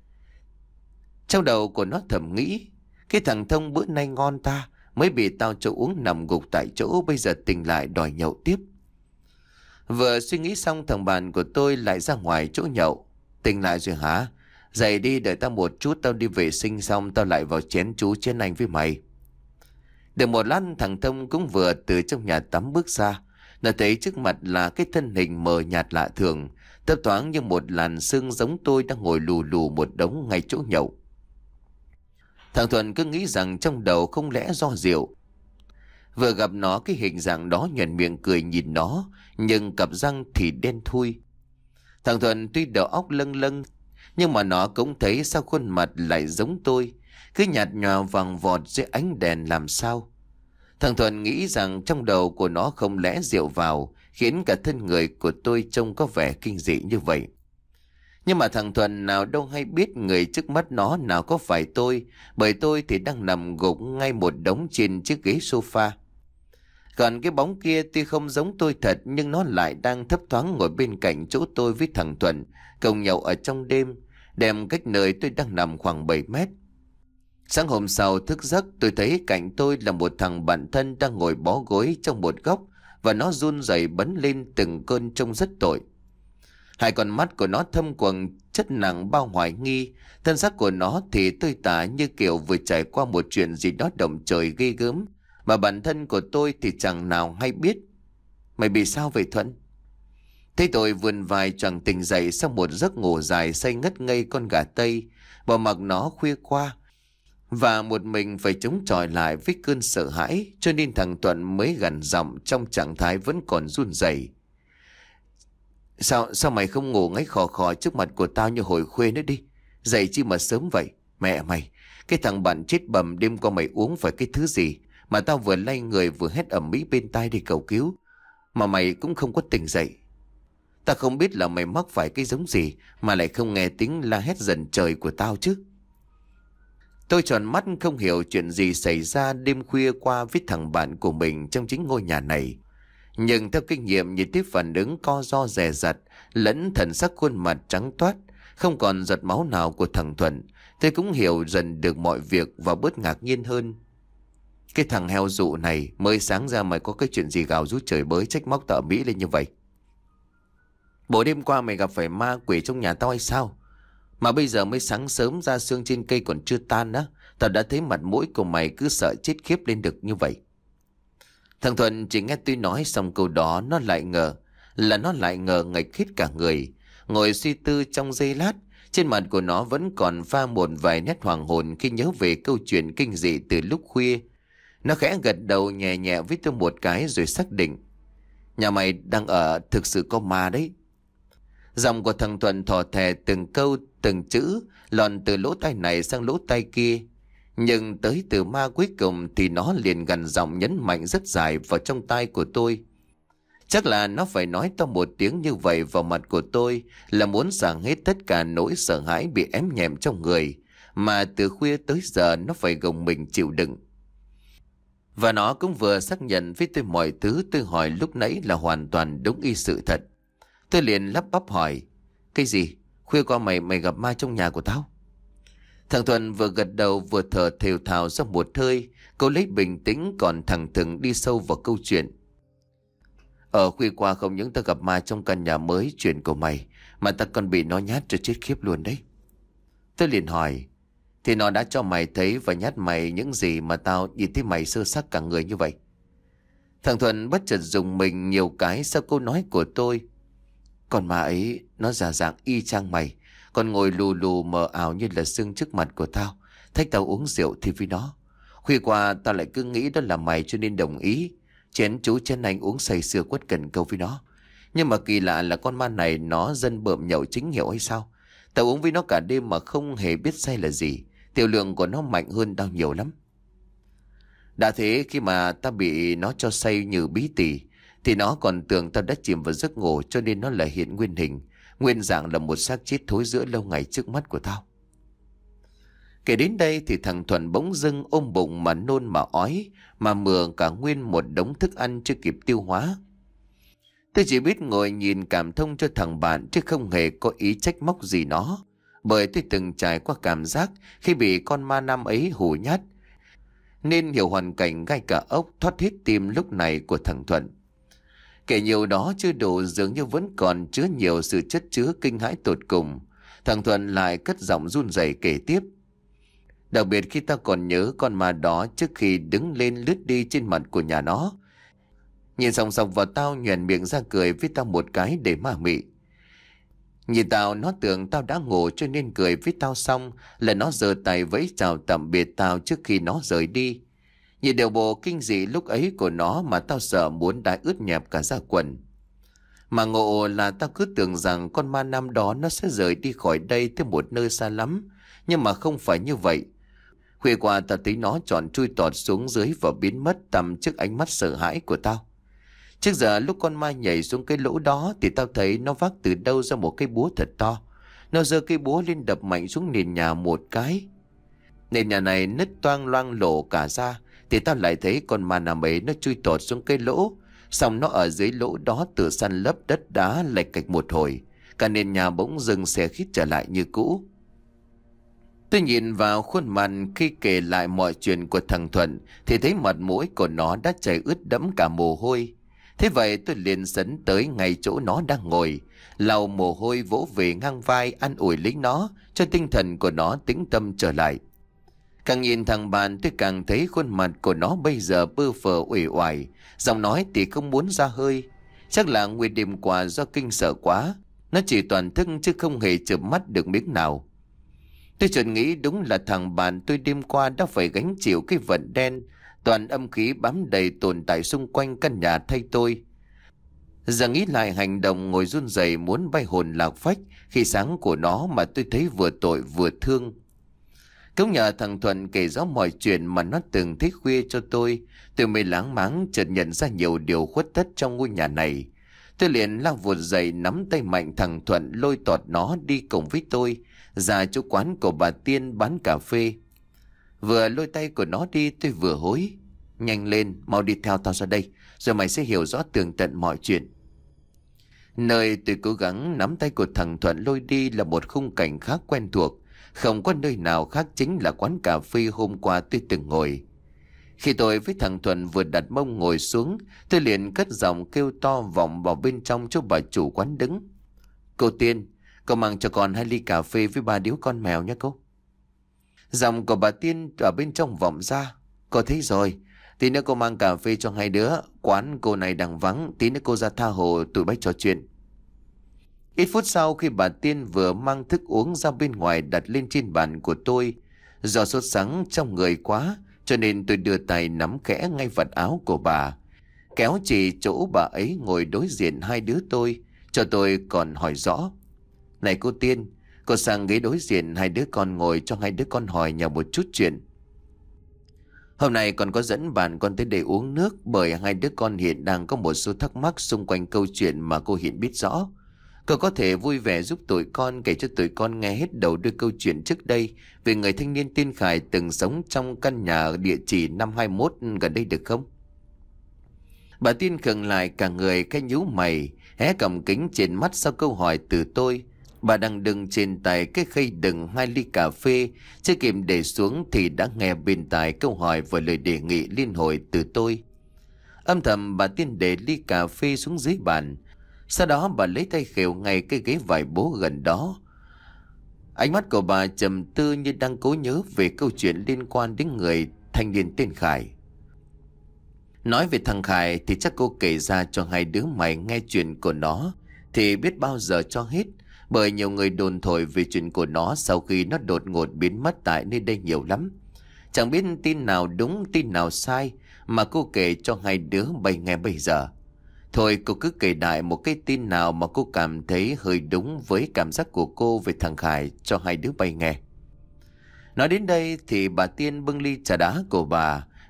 Trong đầu của nó thầm nghĩ, cái thằng Thông bữa nay ngon ta, mới bị tao cho uống nằm gục tại chỗ, bây giờ tỉnh lại đòi nhậu tiếp. Vừa suy nghĩ xong, thằng bạn của tôi lại ra ngoài chỗ nhậu. Tỉnh lại rồi hả? Dậy đi, đợi tao một chút, tao đi vệ sinh xong tao lại vào chén chú chén anh với mày. Được một lát, thằng Thông cũng vừa từ trong nhà tắm bước ra. Nó thấy trước mặt là cái thân hình mờ nhạt lạ thường, thấp thoáng như một làn sương, giống tôi đang ngồi lù lù một đống ngay chỗ nhậu. Thằng Thuận cứ nghĩ rằng trong đầu không lẽ do rượu. Vừa gặp nó, cái hình dạng đó nhoẻn miệng cười nhìn nó, nhưng cặp răng thì đen thui. Thằng Thuận tuy đầu óc lâng lâng, nhưng mà nó cũng thấy sao khuôn mặt lại giống tôi, cứ nhạt nhòa vàng vọt dưới ánh đèn làm sao. Thằng Thuận nghĩ rằng trong đầu của nó không lẽ rượu vào, khiến cả thân người của tôi trông có vẻ kinh dị như vậy. Nhưng mà thằng Thuận nào đâu hay biết người trước mắt nó nào có phải tôi, bởi tôi thì đang nằm gục ngay một đống trên chiếc ghế sofa. Còn cái bóng kia tuy không giống tôi thật, nhưng nó lại đang thấp thoáng ngồi bên cạnh chỗ tôi với thằng Thuận, cùng nhậu ở trong đêm, đem cách nơi tôi đang nằm khoảng bảy mét. Sáng hôm sau thức giấc, tôi thấy cạnh tôi là một thằng bạn thân đang ngồi bó gối trong một góc, và nó run rẩy bấn lên từng cơn trông rất tội. Hai con mắt của nó thâm quầng chất nặng bao hoài nghi, thân xác của nó thì tươi tả như kiểu vừa trải qua một chuyện gì đó động trời ghê gớm, mà bản thân của tôi thì chẳng nào hay biết. Mày bị sao vậy Thuận? Thế tôi vươn vai choàng tỉnh dậy sau một giấc ngủ dài say ngất ngây con gà Tây, bỏ mặc nó khuya qua, và một mình phải chống chọi lại với cơn sợ hãi, cho nên thằng Thuận mới gằn giọng trong trạng thái vẫn còn run rẩy. Sao, sao mày không ngủ ngáy khò khò trước mặt của tao như hồi khuya nữa đi? Dậy chi mà sớm vậy? Mẹ mày, cái thằng bạn chết bầm đêm qua mày uống phải cái thứ gì mà tao vừa lay người vừa hét ầm ĩ bên tai đi cầu cứu, mà mày cũng không có tỉnh dậy. Ta không biết là mày mắc phải cái giống gì mà lại không nghe tiếng la hét dần trời của tao chứ. Tôi tròn mắt không hiểu chuyện gì xảy ra đêm khuya qua với thằng bạn của mình trong chính ngôi nhà này. Nhưng theo kinh nghiệm, nhìn thấy phản ứng co ro dè dặt lẫn thần sắc khuôn mặt trắng toát, không còn giọt máu nào của thằng Thuận, tôi cũng hiểu dần được mọi việc và bớt ngạc nhiên hơn. Cái thằng heo dụ này, mới sáng ra mày có cái chuyện gì gào rú trời bới trách móc tao Mỹ lên như vậy? Bộ đêm qua mày gặp phải ma quỷ trong nhà tao hay sao? Mà bây giờ mới sáng sớm, ra sương trên cây còn chưa tan á, tao đã thấy mặt mũi của mày cứ sợ chết khiếp lên được như vậy. Thằng Thuận chỉ nghe tôi nói xong câu đó, nó lại ngờ, là nó lại ngờ ngạch hết cả người, ngồi suy tư trong giây lát. Trên mặt của nó vẫn còn pha một vài nét hoàng hồn khi nhớ về câu chuyện kinh dị từ lúc khuya. Nó khẽ gật đầu nhẹ nhẹ với tôi một cái rồi xác định: nhà mày đang ở thực sự có ma đấy. Giọng của thằng Thuận thò thè từng câu từng chữ, lòn từ lỗ tai này sang lỗ tai kia. Nhưng tới từ ma cuối cùng thì nó liền gằn giọng nhấn mạnh rất dài vào trong tai của tôi. Chắc là nó phải nói to một tiếng như vậy vào mặt của tôi, là muốn giảng hết tất cả nỗi sợ hãi bị ém nhẹm trong người, mà từ khuya tới giờ nó phải gồng mình chịu đựng. Và nó cũng vừa xác nhận với tôi mọi thứ tôi hỏi lúc nãy là hoàn toàn đúng y sự thật. Tôi liền lắp bắp hỏi: cái gì? Khuya qua mày mày gặp ma trong nhà của tao? Thằng Thuận vừa gật đầu vừa thở thều thào ra một hơi, cậu lấy bình tĩnh còn thẳng thừng đi sâu vào câu chuyện. Ở khuya qua không những ta gặp ma trong căn nhà mới chuyển của mày, mà ta còn bị nó nhát cho chết khiếp luôn đấy. Tôi liền hỏi: thì nó đã cho mày thấy và nhát mày những gì mà tao nhìn thấy mày sơ xác cả người như vậy? Thằng Thuận bất chợt dùng mình nhiều cái sau câu nói của tôi. Còn ma ấy nó giả dạng y chang mày, còn ngồi lù lù mờ ảo như là sưng trước mặt của tao, thách tao uống rượu thì với nó. Khuya qua tao lại cứ nghĩ đó là mày cho nên đồng ý chén chú chén anh uống say sưa quất cần câu với nó. Nhưng mà kỳ lạ là con ma này nó dân bợm nhậu chính hiệu hay sao? Tao uống với nó cả đêm mà không hề biết say là gì. Tiểu lượng của nó mạnh hơn tao nhiều lắm. Đã thế khi mà ta bị nó cho say như bí tỉ thì nó còn tưởng tao đã chìm vào giấc ngủ, cho nên nó lại hiện nguyên hình, nguyên dạng là một xác chết thối rữa lâu ngày trước mắt của tao. Kể đến đây thì thằng Thuận bỗng dưng ôm bụng mà nôn mà ói, mà mừa cả nguyên một đống thức ăn chưa kịp tiêu hóa. Tôi chỉ biết ngồi nhìn cảm thông cho thằng bạn chứ không hề có ý trách móc gì nó, bởi tôi từng trải qua cảm giác khi bị con ma nam ấy hù nhát, nên hiểu hoàn cảnh gai cả ốc thoát hết tim lúc này của thằng Thuận. Kể nhiều đó chưa đủ, dường như vẫn còn chứa nhiều sự chất chứa kinh hãi tột cùng. Thằng Thuận lại cất giọng run rẩy kể tiếp. Đặc biệt khi tao còn nhớ con ma đó trước khi đứng lên lướt đi trên mặt của nhà nó, nhìn sòng sòng vào tao, nhoẻn miệng ra cười với tao một cái để ma mị. Nhìn tao nó tưởng tao đã ngủ cho nên cười với tao, xong là nó giơ tay vẫy chào tạm biệt tao trước khi nó rời đi. Nhìn điều bộ kinh dị lúc ấy của nó mà tao sợ muốn đái ướt nhẹp cả da quần. Mà ngộ là tao cứ tưởng rằng con ma nam đó nó sẽ rời đi khỏi đây tới một nơi xa lắm, nhưng mà không phải như vậy. Khuya qua tao thấy nó tròn chui tọt xuống dưới và biến mất tầm trước ánh mắt sợ hãi của tao. Trước giờ lúc con ma nhảy xuống cái lỗ đó thì tao thấy nó vác từ đâu ra một cái búa thật to. Nó giơ cái búa lên đập mạnh xuống nền nhà một cái. Nền nhà này nứt toang loang lổ cả ra. Thì tao lại thấy con ma nam ấy nó chui tọt xuống cái lỗ. Xong nó ở dưới lỗ đó tự săn lấp đất đá lạch cạch một hồi. Cả nền nhà bỗng dưng xe khít trở lại như cũ. Tôi nhìn vào khuôn mặt khi kể lại mọi chuyện của thằng Thuận thì thấy mặt mũi của nó đã chảy ướt đẫm cả mồ hôi. Thế vậy tôi liền sấn tới ngay chỗ nó đang ngồi, lau mồ hôi vỗ về ngang vai, an ủi lấy nó cho tinh thần của nó tĩnh tâm trở lại. Càng nhìn thằng bạn tôi càng thấy khuôn mặt của nó bây giờ bơ phờ uể oải, giọng nói thì không muốn ra hơi. Chắc là nguyên đêm qua do kinh sợ quá, nó chỉ toàn thức chứ không hề chợp mắt được miếng nào. Tôi chợt nghĩ đúng là thằng bạn tôi đêm qua đã phải gánh chịu cái vận đen, toàn âm khí bám đầy tồn tại xung quanh căn nhà thay tôi. Giờ nghĩ lại hành động ngồi run rẩy muốn bay hồn lạc phách khi sáng của nó mà tôi thấy vừa tội vừa thương. Cũng nhờ thằng Thuận kể rõ mọi chuyện mà nó từng thích khuya cho tôi, tôi mới láng máng chợt nhận ra nhiều điều khuất tất trong ngôi nhà này. Tôi liền lao vụt dậy nắm tay mạnh thằng Thuận lôi tọt nó đi cùng với tôi ra chỗ quán của bà Tiên bán cà phê. Vừa lôi tay của nó đi tôi vừa hối. Nhanh lên, mau đi theo tao ra đây, rồi mày sẽ hiểu rõ tường tận mọi chuyện. Nơi tôi cố gắng nắm tay của thằng Thuận lôi đi là một khung cảnh khá quen thuộc. Không có nơi nào khác, chính là quán cà phê hôm qua tôi từng ngồi. Khi tôi với thằng Thuận vừa đặt mông ngồi xuống, tôi liền cất giọng kêu to vọng vào bên trong chỗ bà chủ quán đứng. Cô Tiên, cô mang cho con hai ly cà phê với ba điếu con mèo nhé cô. Giọng của bà Tiên ở bên trong vọng ra. Cô thấy rồi, tí nữa cô mang cà phê cho hai đứa. Quán cô này đang vắng, tí nữa cô ra tha hồ tụi bay trò chuyện. Ít phút sau khi bà Tiên vừa mang thức uống ra bên ngoài đặt lên trên bàn của tôi, do sốt sắng trong người quá cho nên tôi đưa tay nắm khẽ ngay vạt áo của bà, kéo chỉ chỗ bà ấy ngồi đối diện hai đứa tôi, cho tôi còn hỏi rõ. Này cô Tiên, cô sang ghế đối diện hai đứa con ngồi cho hai đứa con hỏi nhờ một chút chuyện. Hôm nay con có dẫn bạn con tới để uống nước bởi hai đứa con hiện đang có một số thắc mắc xung quanh câu chuyện mà cô hiện biết rõ. Cô có thể vui vẻ giúp tụi con kể cho tụi con nghe hết đầu đuôi câu chuyện trước đây về người thanh niên tên Khải từng sống trong căn nhà địa chỉ năm hai mốt gần đây được không? Bà Tiên khựng lại cả người, cái nhíu mày, hé cầm kính trên mắt sau câu hỏi từ tôi. Bà đang đứng trên tay cái khay đựng hai ly cà phê, chưa kịp để xuống thì đã nghe bên tai câu hỏi và lời đề nghị liên hồi từ tôi. Âm thầm bà Tiên để ly cà phê xuống dưới bàn. Sau đó bà lấy tay khều ngay cái ghế vải bố gần đó. Ánh mắt của bà trầm tư như đang cố nhớ về câu chuyện liên quan đến người thanh niên tên Khải. Nói về thằng Khải thì chắc cô kể ra cho hai đứa mày nghe chuyện của nó thì biết bao giờ cho hết, bởi nhiều người đồn thổi về chuyện của nó sau khi nó đột ngột biến mất tại nơi đây nhiều lắm. Chẳng biết tin nào đúng tin nào sai mà cô kể cho hai đứa bay nghe bây giờ. Thôi cô cứ kể đại một cái tin nào mà cô cảm thấy hơi đúng với cảm giác của cô về thằng Khải cho hai đứa bay nghe. Nói đến đây thì bà Tiên bưng ly trà đá của bà,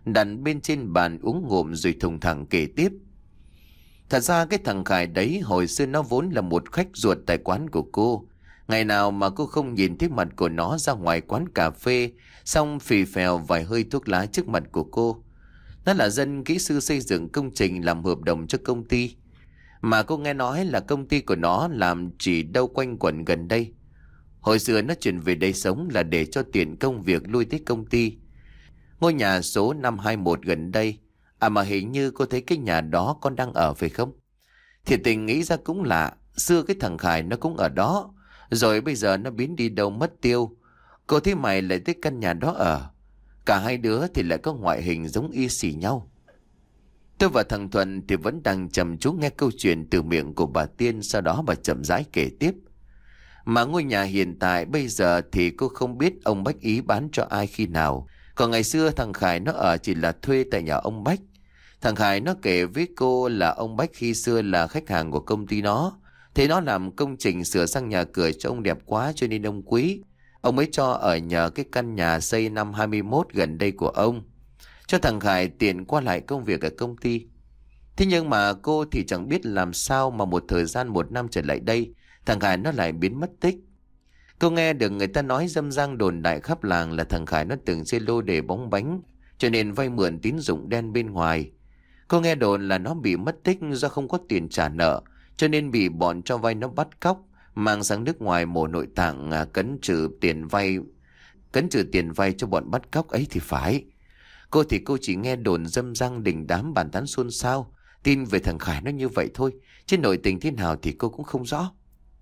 đặt bên trên bàn uống ngụm rồi thùng thẳng kể tiếp. Thật ra cái thằng Khải đấy hồi xưa nó vốn là một khách ruột tại quán của cô. Ngày nào mà cô không nhìn thấy mặt của nó ra ngoài quán cà phê, xong phì phèo vài hơi thuốc lá trước mặt của cô. Nó là dân kỹ sư xây dựng công trình làm hợp đồng cho công ty. Mà cô nghe nói là công ty của nó làm chỉ đâu quanh quẩn gần đây. Hồi xưa nó chuyển về đây sống là để cho tiền công việc lui tới công ty. Ngôi nhà số năm hai mốt gần đây. À mà hình như cô thấy cái nhà đó con đang ở phải không? Thì tình nghĩ ra cũng lạ. Xưa cái thằng Khải nó cũng ở đó. Rồi bây giờ nó biến đi đâu mất tiêu. Cô thấy mày lại tới căn nhà đó ở. Cả hai đứa thì lại có ngoại hình giống y xì nhau. Tôi và thằng Thuận thì vẫn đang chăm chú nghe câu chuyện từ miệng của bà Tiên. Sau đó bà chậm rãi kể tiếp. Mà ngôi nhà hiện tại bây giờ thì cô không biết ông Bách ý bán cho ai khi nào. Còn ngày xưa thằng Khải nó ở chỉ là thuê tại nhà ông Bách. Thằng Khải nó kể với cô là ông Bách khi xưa là khách hàng của công ty nó. Thế nó làm công trình sửa sang nhà cửa cho ông đẹp quá cho nên ông quý. Ông mới cho ở nhờ cái căn nhà xây năm hai mốt gần đây của ông. Cho thằng Khải tiện qua lại công việc ở công ty. Thế nhưng mà cô thì chẳng biết làm sao mà một thời gian một năm trở lại đây, thằng Khải nó lại biến mất tích. Cô nghe được người ta nói râm ran đồn đại khắp làng là thằng Khải nó từng chơi lô đề bóng bánh, cho nên vay mượn tín dụng đen bên ngoài. Cô nghe đồn là nó bị mất tích do không có tiền trả nợ, cho nên bị bọn cho vay nó bắt cóc, mang sang nước ngoài mổ nội tạng cấn trừ tiền vay, cấn trừ tiền vay cho bọn bắt cóc ấy thì phải. Cô thì cô chỉ nghe đồn râm ran đình đám bàn tán xôn xao, tin về thằng Khải nó như vậy thôi, chứ nội tình thế nào thì cô cũng không rõ.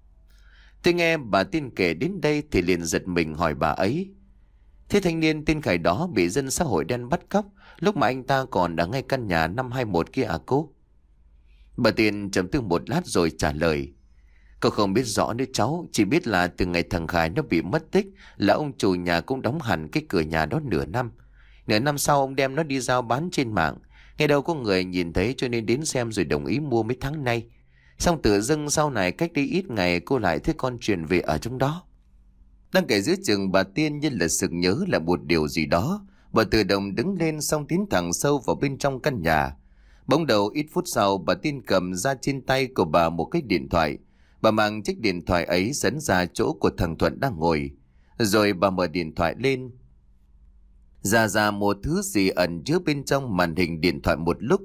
Tôi nghe bà Tiên kể đến đây thì liền giật mình hỏi bà ấy. Thế thanh niên tên Khải đó bị dân xã hội đen bắt cóc lúc mà anh ta còn ở ngay căn nhà năm hai mốt kia à cô? Bà Tiên trầm tư một lát rồi trả lời. Cô không biết rõ nữa cháu, chỉ biết là từ ngày thằng Khải nó bị mất tích là ông chủ nhà cũng đóng hẳn cái cửa nhà đó nửa năm. Nửa năm sau ông đem nó đi giao bán trên mạng. Nghe đâu có người nhìn thấy cho nên đến xem rồi đồng ý mua mấy tháng nay. Xong tự dưng sau này cách đây ít ngày cô lại thấy con chuyển về ở trong đó. Đang kể giữa chừng bà Tiên như là sực nhớ là một điều gì đó. Bà tự động đứng lên xong tiến thẳng sâu vào bên trong căn nhà. Bỗng đầu ít phút sau bà Tiên cầm ra trên tay của bà một cái điện thoại. Bà mang chiếc điện thoại ấy dẫn ra chỗ của thằng Thuận đang ngồi. Rồi bà mở điện thoại lên. Ra ra một thứ gì ẩn chứa bên trong màn hình điện thoại một lúc.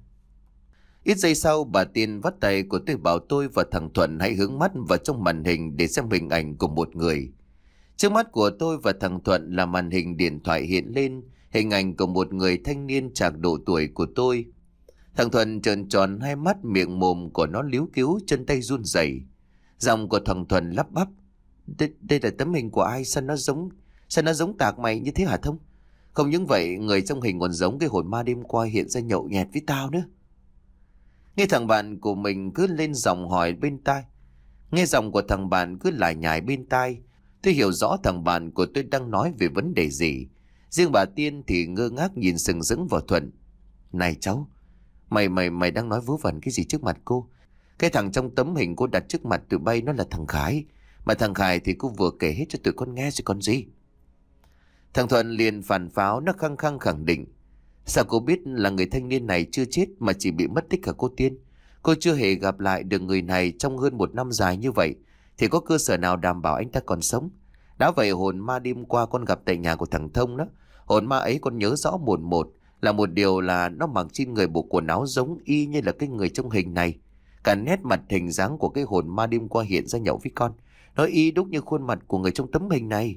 Ít giây sau bà Tiên vắt tay của tôi bảo tôi và thằng Thuận hãy hướng mắt vào trong màn hình để xem hình ảnh của một người. Trước mắt của tôi và thằng Thuận là màn hình điện thoại hiện lên hình ảnh của một người thanh niên trạc độ tuổi của tôi. Thằng Thuận trợn tròn hai mắt, miệng mồm của nó líu kíu, chân tay run rẩy. Giọng của thằng Thuận lắp bắp. Đây, đây là tấm hình của ai? Sao nó giống Sao nó giống tạc mày như thế hả Thông? Không những vậy, người trong hình còn giống cái hồn ma đêm qua hiện ra nhậu nhẹt với tao nữa. Nghe thằng bạn của mình cứ lên giọng hỏi bên tai. Nghe giọng của thằng bạn cứ lải nhải bên tai. Tôi hiểu rõ thằng bạn của tôi đang nói về vấn đề gì. Riêng bà Tiên thì ngơ ngác nhìn sừng sững vào Thuận. Này cháu, mày mày mày đang nói vớ vẩn cái gì trước mặt cô? Cái thằng trong tấm hình cô đặt trước mặt tụi bay nó là thằng Khải. Mà thằng Khải thì cô vừa kể hết cho tụi con nghe rồi còn gì. Thằng Thuận liền phản pháo, nó khăng khăng khẳng định. Sao cô biết là người thanh niên này chưa chết mà chỉ bị mất tích hả cô Tiên? Cô chưa hề gặp lại được người này trong hơn một năm dài như vậy, thì có cơ sở nào đảm bảo anh ta còn sống? Đã vậy hồn ma đêm qua con gặp tại nhà của thằng Thông đó, hồn ma ấy con nhớ rõ một một. Là một điều là nó mặc trên người bộ quần áo giống y như là cái người trong hình này. Cả nét mặt hình dáng của cái hồn ma đêm qua hiện ra nhậu với con, nó y đúc như khuôn mặt của người trong tấm hình này.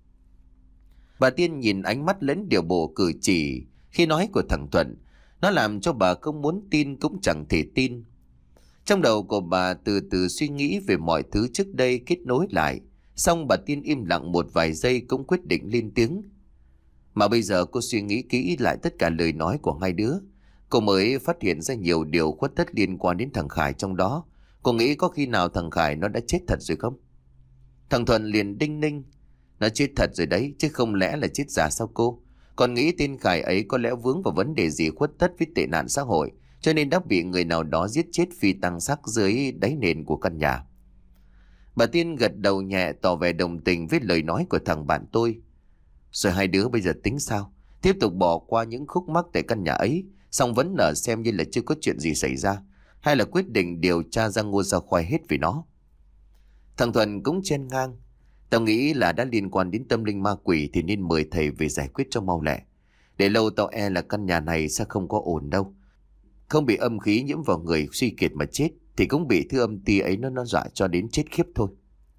Bà Tiên nhìn ánh mắt lẫn điều bộ cử chỉ khi nói của thằng Thuận, nó làm cho bà không muốn tin cũng chẳng thể tin. Trong đầu của bà từ từ suy nghĩ về mọi thứ trước đây kết nối lại. Xong bà Tiên im lặng một vài giây cũng quyết định lên tiếng. Mà bây giờ cô suy nghĩ kỹ lại tất cả lời nói của hai đứa, cô mới phát hiện ra nhiều điều khuất tất liên quan đến thằng Khải trong đó. Cô nghĩ có khi nào thằng Khải nó đã chết thật rồi không? Thằng Thuận liền đinh ninh. Nó chết thật rồi đấy, chứ không lẽ là chết giả sao cô? Còn nghĩ tên Khải ấy có lẽ vướng vào vấn đề gì khuất tất với tệ nạn xã hội, cho nên đã bị người nào đó giết chết phi tăng xác dưới đáy nền của căn nhà. Bà Tiên gật đầu nhẹ tỏ vẻ đồng tình với lời nói của thằng bạn tôi. Rồi hai đứa bây giờ tính sao? tiếp tục bỏ qua những khúc mắc tại căn nhà ấy, xong vẫn nở xem như là chưa có chuyện gì xảy ra, hay là quyết định điều tra ra ngô ra khoai hết vì nó. Thằng Thuận cũng chen ngang: tao nghĩ là đã liên quan đến tâm linh ma quỷ thì nên mời thầy về giải quyết cho mau lẹ. Để lâu tao e là căn nhà này sẽ không có ổn đâu. Không bị âm khí nhiễm vào người suy kiệt mà chết, thì cũng bị thứ âm ti ấy nó nó dọa cho đến chết khiếp thôi.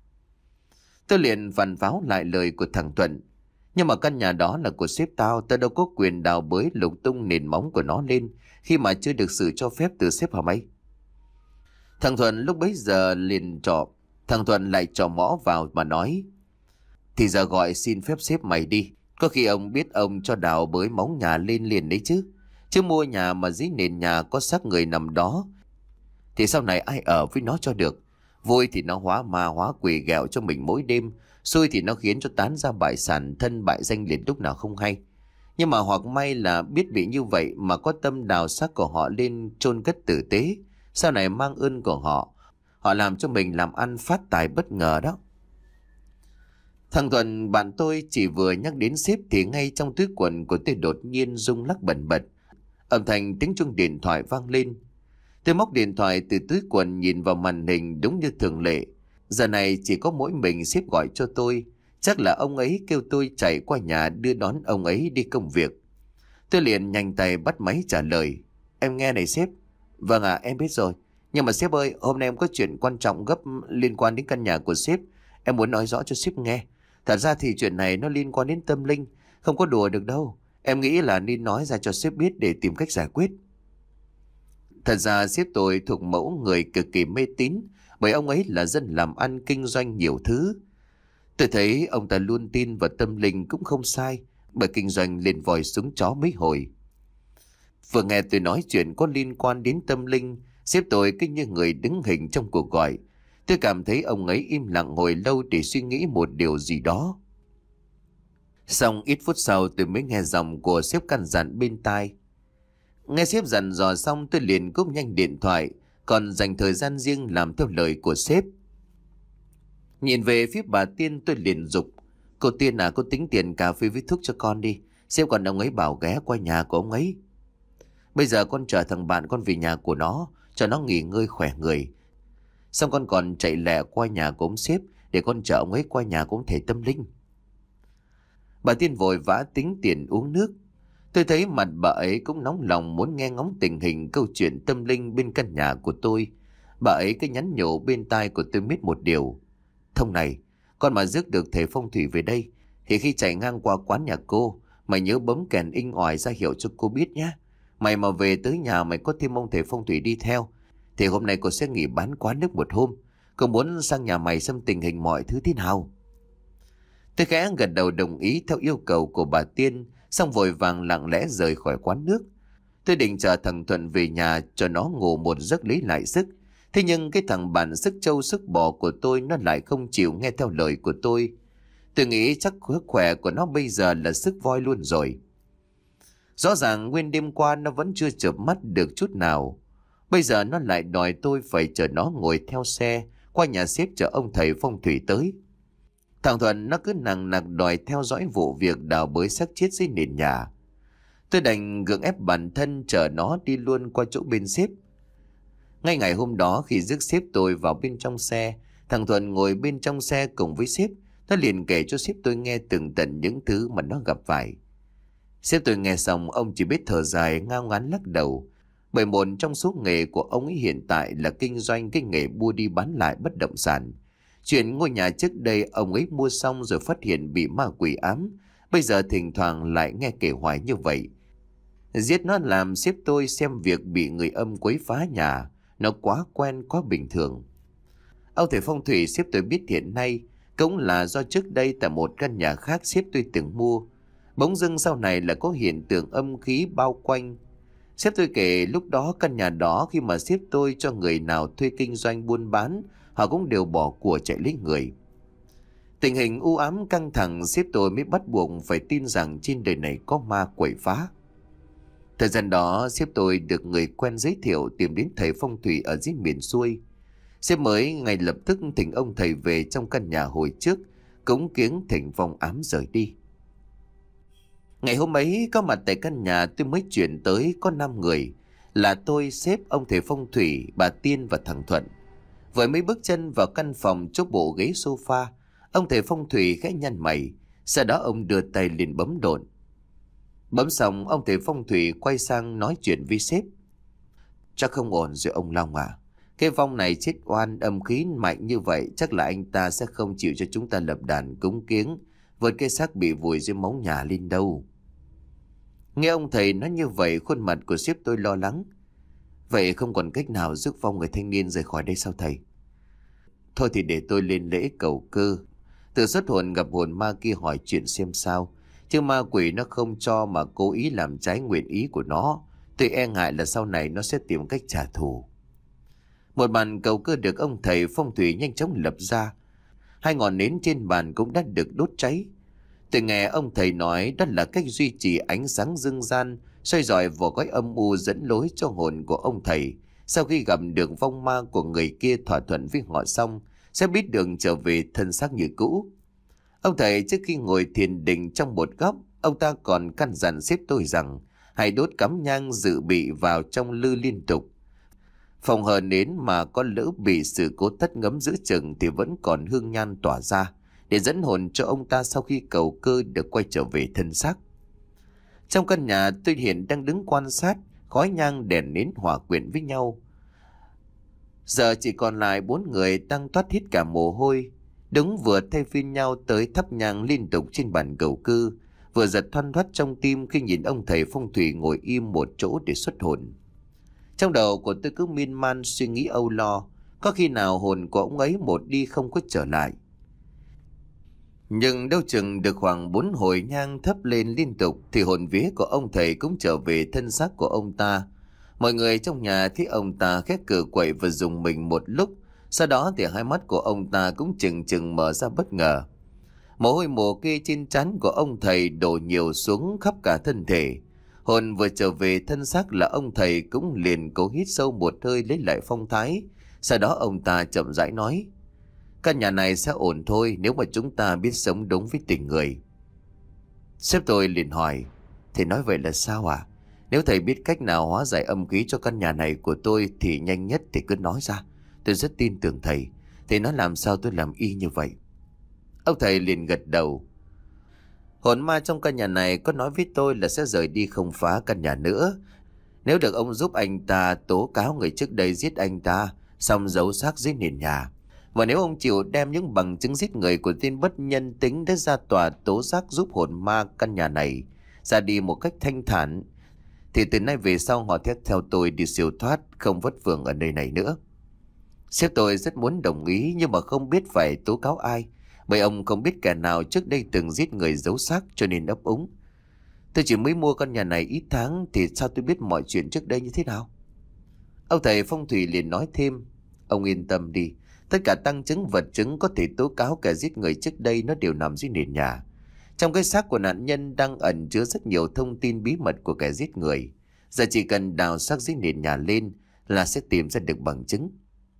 Tôi liền phản pháo lại lời của thằng Thuận: nhưng mà căn nhà đó là của sếp tao, tao đâu có quyền đào bới lục tung nền móng của nó lên khi mà chưa được sự cho phép từ sếp hả mày? Thằng Thuận lúc bấy giờ liền trọ Thằng Thuận lại trò mõ vào mà nói: thì giờ gọi xin phép sếp mày đi. Có khi ông biết ông cho đào bới móng nhà lên liền đấy chứ. Chứ mua nhà mà dưới nền nhà có xác người nằm đó thì sau này ai ở với nó cho được. Vui thì nó hóa ma hóa quỷ ghẹo cho mình mỗi đêm, xui thì nó khiến cho tán ra bại sản thân bại danh liền lúc nào không hay. Nhưng mà hoặc may là biết bị như vậy mà có tâm đào xác của họ lên chôn cất tử tế, sau này mang ơn của họ, họ làm cho mình làm ăn phát tài bất ngờ đó. Thằng Thuận bạn tôi chỉ vừa nhắc đến sếp thì ngay trong túi quần của tôi đột nhiên rung lắc bần bật. Âm thanh tiếng chuông điện thoại vang lên. Tôi móc điện thoại từ túi quần nhìn vào màn hình đúng như thường lệ. Giờ này chỉ có mỗi mình sếp gọi cho tôi. Chắc là ông ấy kêu tôi chạy qua nhà đưa đón ông ấy đi công việc. Tôi liền nhanh tay bắt máy trả lời: em nghe này sếp. Vâng ạ, em biết rồi. Nhưng mà sếp ơi, hôm nay em có chuyện quan trọng gấp liên quan đến căn nhà của sếp. Em muốn nói rõ cho sếp nghe. Thật ra thì chuyện này nó liên quan đến tâm linh, không có đùa được đâu. Em nghĩ là nên nói ra cho sếp biết để tìm cách giải quyết. Thật ra sếp tôi thuộc mẫu người cực kỳ mê tín, bởi ông ấy là dân làm ăn kinh doanh nhiều thứ. Tôi thấy ông ta luôn tin vào tâm linh cũng không sai, bởi kinh doanh lên vòi súng chó mấy hồi. Vừa nghe tôi nói chuyện có liên quan đến tâm linh, sếp tôi cứ như người đứng hình trong cuộc gọi. Tôi cảm thấy ông ấy im lặng hồi lâu để suy nghĩ một điều gì đó. Xong ít phút sau tôi mới nghe giọng của sếp căn dặn bên tai. Nghe sếp dặn dò xong tôi liền cúp nhanh điện thoại, còn dành thời gian riêng làm theo lời của sếp. Nhìn về phía bà Tiên tôi liền dục: cô Tiên à, cô tính tiền cà phê với thuốc cho con đi. Sếp còn ông ấy bảo ghé qua nhà của ông ấy. Bây giờ con chở thằng bạn con về nhà của nó, cho nó nghỉ ngơi khỏe người. Xong con còn chạy lẹ qua nhà của ông sếp để con chở ông ấy qua nhà của ông thầy tâm linh. Bà Tiên vội vã tính tiền uống nước. Tôi thấy mặt bà ấy cũng nóng lòng muốn nghe ngóng tình hình câu chuyện tâm linh bên căn nhà của tôi. Bà ấy cứ nhắn nhủ bên tai của tôi biết một điều: thông này, con mà rước được thầy phong thủy về đây thì khi chạy ngang qua quán nhà cô, mày nhớ bấm kèn inh ỏi ra hiệu cho cô biết nhé. Mày mà về tới nhà mày có thêm ông thầy phong thủy đi theo thì hôm nay cô sẽ nghỉ bán quán nước một hôm. Cô muốn sang nhà mày xem tình hình mọi thứ thế nào. Tôi khẽ gật đầu đồng ý theo yêu cầu của bà Tiên, xong vội vàng lặng lẽ rời khỏi quán nước. Tôi định chờ thằng Thuận về nhà cho nó ngủ một giấc lấy lại sức. Thế nhưng cái thằng bạn sức trâu sức bò của tôi nó lại không chịu nghe theo lời của tôi. Tôi nghĩ chắc sức khỏe của nó bây giờ là sức voi luôn rồi. Rõ ràng nguyên đêm qua nó vẫn chưa chợp mắt được chút nào. Bây giờ nó lại đòi tôi phải chờ nó ngồi theo xe qua nhà sếp chờ ông thầy phong thủy tới. Thằng Thuận nó cứ nằng nặc đòi theo dõi vụ việc đào bới xác chết dưới nền nhà. Tôi đành gượng ép bản thân chờ nó đi luôn qua chỗ bên sếp. Ngay ngày hôm đó khi rước sếp tôi vào bên trong xe, thằng Thuận ngồi bên trong xe cùng với sếp. Nó liền kể cho sếp tôi nghe tường tận những thứ mà nó gặp phải. Sếp tôi nghe xong ông chỉ biết thở dài ngao ngán lắc đầu. Bởi một trong số nghề của ông ấy hiện tại là kinh doanh cái nghề mua đi bán lại bất động sản. Chuyện ngôi nhà trước đây ông ấy mua xong rồi phát hiện bị ma quỷ ám. Bây giờ thỉnh thoảng lại nghe kể hoài như vậy. Giết nó làm sếp tôi xem việc bị người âm quấy phá nhà nó quá quen quá bình thường. Ông thầy phong thủy sếp tôi biết hiện nay cũng là do trước đây tại một căn nhà khác sếp tôi từng mua. Bỗng dưng sau này là có hiện tượng âm khí bao quanh. Sếp tôi kể lúc đó căn nhà đó khi mà sếp tôi cho người nào thuê kinh doanh buôn bán, họ cũng đều bỏ của chạy lấy người. Tình hình u ám căng thẳng, sếp tôi mới bắt buộc phải tin rằng trên đời này có ma quậy phá. Thời gian đó sếp tôi được người quen giới thiệu tìm đến thầy phong thủy ở dưới miền xuôi. Sếp mới ngay lập tức thỉnh ông thầy về trong căn nhà hồi trước, cúng kiếng thỉnh vong ám rời đi. Ngày hôm ấy có mặt tại căn nhà tôi mới chuyển tới có năm người, là tôi, sếp, ông thầy phong thủy, bà Tiên và thằng Thuận. Với mấy bước chân vào căn phòng chốt bộ ghế sofa, ông thầy phong thủy khẽ nhăn mày, sau đó ông đưa tay liền bấm độn. Bấm xong, ông thầy phong thủy quay sang nói chuyện với sếp. Chắc không ổn rồi ông Long à. Cái vong này chết oan, âm khí mạnh như vậy, chắc là anh ta sẽ không chịu cho chúng ta lập đàn cúng kiếng vượt cái xác bị vùi dưới móng nhà lên đâu. Nghe ông thầy nói như vậy, khuôn mặt của sếp tôi lo lắng. Vậy không còn cách nào giúp vong người thanh niên rời khỏi đây sao thầy? Thôi thì để tôi lên lễ cầu cơ, tự xuất hồn gặp hồn ma kia hỏi chuyện xem sao. Chứ ma quỷ nó không cho mà cố ý làm trái nguyện ý của nó. Tôi e ngại là sau này nó sẽ tìm cách trả thù. Một bàn cầu cơ được ông thầy phong thủy nhanh chóng lập ra. Hai ngọn nến trên bàn cũng đã được đốt cháy. Tôi nghe ông thầy nói đó là cách duy trì ánh sáng dương gian, soi rọi vào gói âm u dẫn lối cho hồn của ông thầy. Sau khi gặp được vong ma của người kia thỏa thuận với họ xong, sẽ biết đường trở về thân xác như cũ. Ông thầy trước khi ngồi thiền định trong một góc, ông ta còn căn dặn sếp tôi rằng hãy đốt cắm nhang dự bị vào trong lư liên tục. Phòng hờ nến mà có lỡ bị sự cố thất ngấm giữa chừng thì vẫn còn hương nhan tỏa ra, để dẫn hồn cho ông ta sau khi cầu cơ được quay trở về thân xác. Trong căn nhà tôi hiện đang đứng quan sát, khói nhang đèn nến hòa quyện với nhau. Giờ chỉ còn lại bốn người đang toát hết cả mồ hôi, đứng vừa thay phiên nhau tới thắp nhang liên tục trên bàn cầu cơ, vừa giật thoăn thoắt trong tim khi nhìn ông thầy phong thủy ngồi im một chỗ để xuất hồn. Trong đầu của tôi cứ miên man suy nghĩ âu lo, có khi nào hồn của ông ấy một đi không có trở lại. Nhưng đâu chừng được khoảng bốn hồi nhang thắp lên liên tục thì hồn vía của ông thầy cũng trở về thân xác của ông ta. Mọi người trong nhà thấy ông ta khét cử quậy và dùng mình một lúc, sau đó thì hai mắt của ông ta cũng chừng chừng mở ra bất ngờ. Mồ hôi mồ kê trên trán của ông thầy đổ nhiều xuống khắp cả thân thể. Hồn vừa trở về thân xác là ông thầy cũng liền cố hít sâu một hơi lấy lại phong thái. Sau đó ông ta chậm rãi nói: căn nhà này sẽ ổn thôi nếu mà chúng ta biết sống đúng với tình người. Sếp tôi liền hỏi: thầy nói vậy là sao à? Nếu thầy biết cách nào hóa giải âm khí cho căn nhà này của tôi thì nhanh nhất thì cứ nói ra. Tôi rất tin tưởng thầy. Thầy nói làm sao tôi làm y như vậy. Ông thầy liền gật đầu. Hồn ma trong căn nhà này có nói với tôi là sẽ rời đi không phá căn nhà nữa. Nếu được ông giúp anh ta tố cáo người trước đây giết anh ta, xong giấu xác dưới nền nhà. Và nếu ông chịu đem những bằng chứng giết người của tên bất nhân tính đến ra tòa tố giác giúp hồn ma căn nhà này ra đi một cách thanh thản, thì từ nay về sau họ theo theo tôi đi siêu thoát, không vất vưởng ở nơi này nữa. Sếp tôi rất muốn đồng ý nhưng mà không biết phải tố cáo ai, bởi ông không biết kẻ nào trước đây từng giết người giấu xác cho nên ấp úng. Tôi chỉ mới mua căn nhà này ít tháng thì sao tôi biết mọi chuyện trước đây như thế nào? Ông thầy phong thủy liền nói thêm: ông yên tâm đi, tất cả tăng chứng vật chứng có thể tố cáo kẻ giết người trước đây nó đều nằm dưới nền nhà. Trong cái xác của nạn nhân đang ẩn chứa rất nhiều thông tin bí mật của kẻ giết người. Giờ chỉ cần đào xác dưới nền nhà lên là sẽ tìm ra được bằng chứng.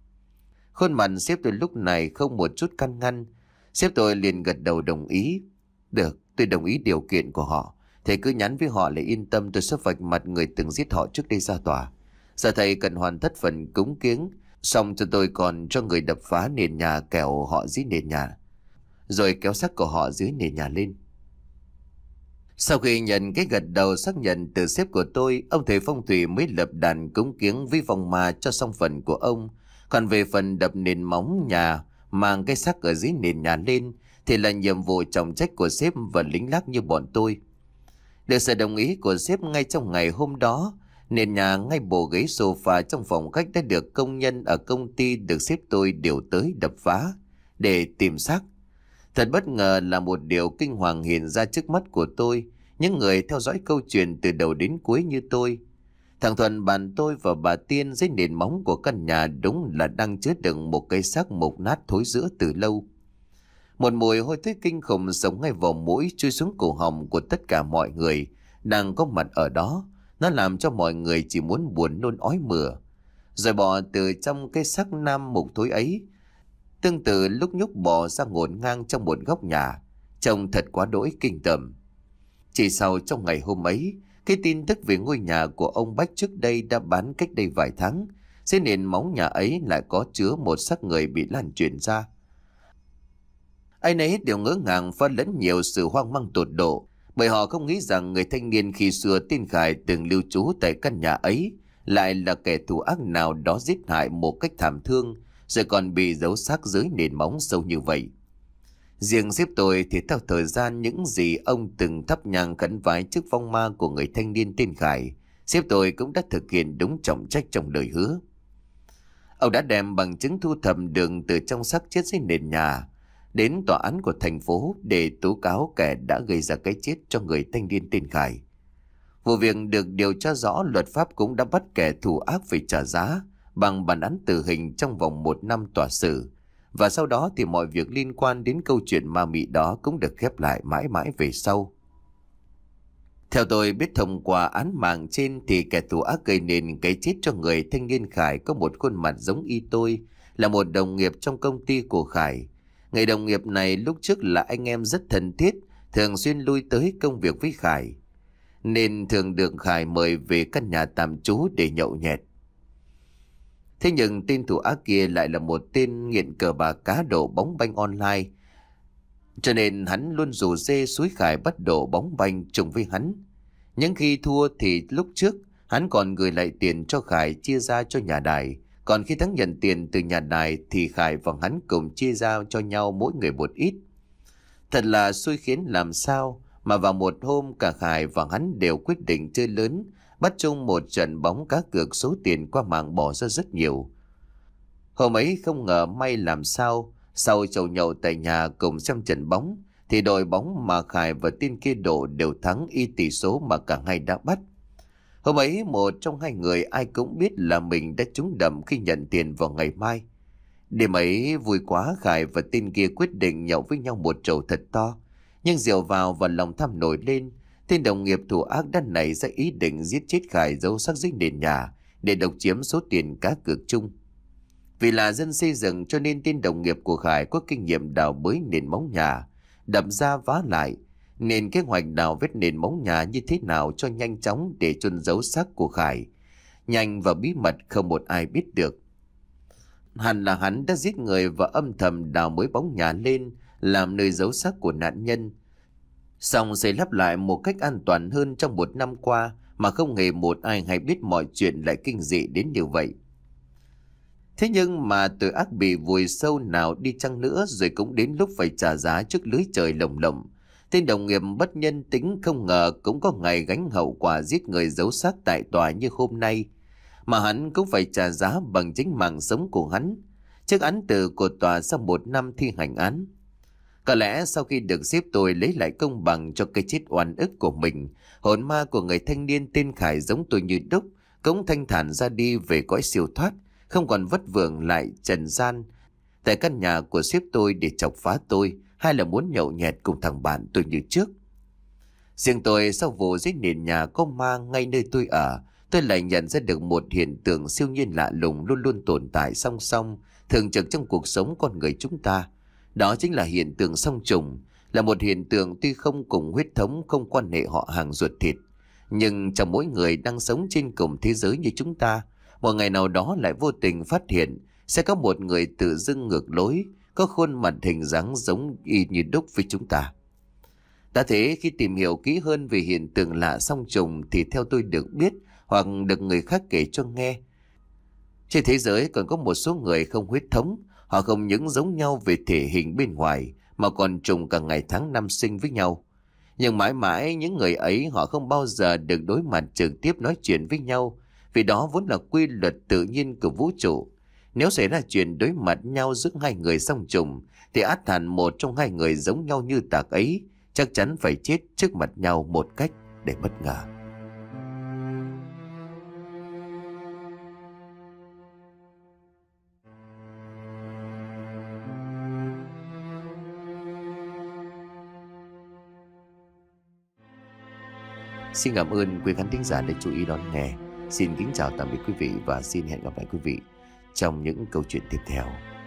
Khuôn mặt sếp tôi lúc này không một chút căn ngăn. Sếp tôi liền gật đầu đồng ý. Được, tôi đồng ý điều kiện của họ. Thầy cứ nhắn với họ để yên tâm, tôi sẽ vạch mặt người từng giết họ trước đây ra tòa. Giờ thầy cần hoàn tất phần cúng kiếng, xong cho tôi còn cho người đập phá nền nhà kẻo họ dưới nền nhà, rồi kéo xác của họ dưới nền nhà lên. Sau khi nhận cái gật đầu xác nhận từ sếp của tôi, ông thầy phong thủy mới lập đàn cúng kiếng với vong ma cho xong phần của ông. Còn về phần đập nền móng nhà, mang cái xác ở dưới nền nhà lên thì là nhiệm vụ trọng trách của sếp và lính lác như bọn tôi. Được sự đồng ý của sếp, ngay trong ngày hôm đó, nền nhà ngay bộ ghế sofa trong phòng khách đã được công nhân ở công ty được sếp tôi điều tới đập phá để tìm xác. Thật bất ngờ là một điều kinh hoàng hiện ra trước mắt của tôi, những người theo dõi câu chuyện từ đầu đến cuối như tôi. Thằng Thuận bạn tôi và bà Tiên dưới nền móng của căn nhà đúng là đang chứa đựng một cây xác mục nát thối rữa từ lâu. Một mùi hôi thối kinh khủng sống ngay vào mũi chui xuống cổ họng của tất cả mọi người đang có mặt ở đó. Nó làm cho mọi người chỉ muốn buồn nôn ói mửa. Rồi bò từ trong cái xác nam mục thối ấy, tương tự lúc nhúc bò ra ngổn ngang trong một góc nhà, trông thật quá đỗi kinh tởm. Chỉ sau trong ngày hôm ấy, cái tin tức về ngôi nhà của ông Bách trước đây đã bán cách đây vài tháng, dưới nền móng nhà ấy lại có chứa một xác người bị lan truyền ra. Ai nấy đều ngỡ ngàng pha lẫn nhiều sự hoang mang tột độ, bởi họ không nghĩ rằng người thanh niên khi xưa tên Khải từng lưu trú tại căn nhà ấy lại là kẻ thù ác nào đó giết hại một cách thảm thương, rồi còn bị giấu xác dưới nền móng sâu như vậy. Riêng sếp tôi thì theo thời gian những gì ông từng thắp nhang khấn vái trước vong ma của người thanh niên tên Khải, sếp tôi cũng đã thực hiện đúng trọng trách trong lời hứa. Ông đã đem bằng chứng thu thập được từ trong xác chết dưới nền nhà đến tòa án của thành phố để tố cáo kẻ đã gây ra cái chết cho người thanh niên tên Khải. Vụ việc được điều tra rõ, luật pháp cũng đã bắt kẻ thù ác phải trả giá bằng bản án tử hình trong vòng một năm tòa xử. Và sau đó thì mọi việc liên quan đến câu chuyện ma mị đó cũng được khép lại mãi mãi về sau. Theo tôi biết, thông qua án mạng trên thì kẻ thù ác gây nên cái chết cho người thanh niên Khải có một khuôn mặt giống y tôi, là một đồng nghiệp trong công ty của Khải. Người đồng nghiệp này lúc trước là anh em rất thân thiết, thường xuyên lui tới công việc với Khải, nên thường được Khải mời về căn nhà tạm trú để nhậu nhẹt. Thế nhưng tên thủ ác kia lại là một tên nghiện cờ bạc cá độ bóng banh online, cho nên hắn luôn rủ rê xúi Khải bắt độ bóng banh chung với hắn. Những khi thua thì lúc trước hắn còn gửi lại tiền cho Khải chia ra cho nhà đài, còn khi thắng nhận tiền từ nhà đài thì Khải và hắn cùng chia ra cho nhau mỗi người một ít. Thật là xui khiến làm sao mà vào một hôm cả Khải và hắn đều quyết định chơi lớn, bắt chung một trận bóng cá cược, số tiền qua mạng bỏ ra rất nhiều. Hôm ấy không ngờ may làm sao, sau chầu nhậu tại nhà cùng xem trận bóng thì đội bóng mà Khải và tên kia độ đều thắng y tỷ số mà cả hai đã bắt. Hôm ấy một trong hai người ai cũng biết là mình đã trúng đậm khi nhận tiền vào ngày mai. Đêm ấy vui quá, Khải và tên kia quyết định nhậu với nhau một chầu thật to. Nhưng rượu vào và lòng tham nổi lên, tên đồng nghiệp thủ ác đã nảy ra ý định giết chết Khải giấu xác dưới nền nhà để độc chiếm số tiền cá cược chung. Vì là dân xây dựng cho nên tên đồng nghiệp của Khải có kinh nghiệm đào bới nền móng nhà, đập ra vá lại, nên kế hoạch đào vết nền móng nhà như thế nào cho nhanh chóng để chôn giấu xác của Khải, nhanh và bí mật không một ai biết được. Hẳn là hắn đã giết người và âm thầm đào mới bóng nhà lên làm nơi giấu xác của nạn nhân, xong xây lắp lại một cách an toàn hơn. Trong một năm qua mà không hề một ai hay biết mọi chuyện lại kinh dị đến như vậy. Thế nhưng mà tội ác bị vùi sâu nào đi chăng nữa rồi cũng đến lúc phải trả giá trước lưới trời lồng lộng. Tên đồng nghiệp bất nhân tính không ngờ cũng có ngày gánh hậu quả giết người giấu xác tại tòa như hôm nay, mà hắn cũng phải trả giá bằng chính mạng sống của hắn trước án tử của tòa sau một năm thi hành án. Có lẽ sau khi được sếp tôi lấy lại công bằng cho cái chết oan ức của mình, hồn ma của người thanh niên tên Khải giống tôi như đúc cũng thanh thản ra đi về cõi siêu thoát, không còn vất vưởng lại trần gian tại căn nhà của sếp tôi để chọc phá tôi, hay là muốn nhậu nhẹt cùng thằng bạn tôi như trước. Riêng tôi, sau vụ dưới nền nhà có ma ngay nơi tôi ở, tôi lại nhận ra được một hiện tượng siêu nhiên lạ lùng luôn luôn tồn tại song song thường trực trong cuộc sống con người chúng ta. Đó chính là hiện tượng song trùng, là một hiện tượng tuy không cùng huyết thống, không quan hệ họ hàng ruột thịt, nhưng trong mỗi người đang sống trên cùng thế giới như chúng ta, một ngày nào đó lại vô tình phát hiện sẽ có một người tự dưng ngược lối, có khuôn mặt hình dáng giống y như đúc với chúng ta. Đã thế, khi tìm hiểu kỹ hơn về hiện tượng lạ song trùng thì theo tôi được biết hoặc được người khác kể cho nghe, trên thế giới còn có một số người không huyết thống. Họ không những giống nhau về thể hình bên ngoài mà còn trùng cả ngày tháng năm sinh với nhau. Nhưng mãi mãi những người ấy họ không bao giờ được đối mặt trực tiếp nói chuyện với nhau, vì đó vốn là quy luật tự nhiên của vũ trụ. Nếu xảy ra chuyện đối mặt nhau giữa hai người song trùng thì ắt hẳn một trong hai người giống nhau như tạc ấy chắc chắn phải chết trước mặt nhau một cách để bất ngờ. Xin cảm ơn quý khán thính giả đã chú ý đón nghe. Xin kính chào tạm biệt quý vị và xin hẹn gặp lại quý vị trong những câu chuyện tiếp theo.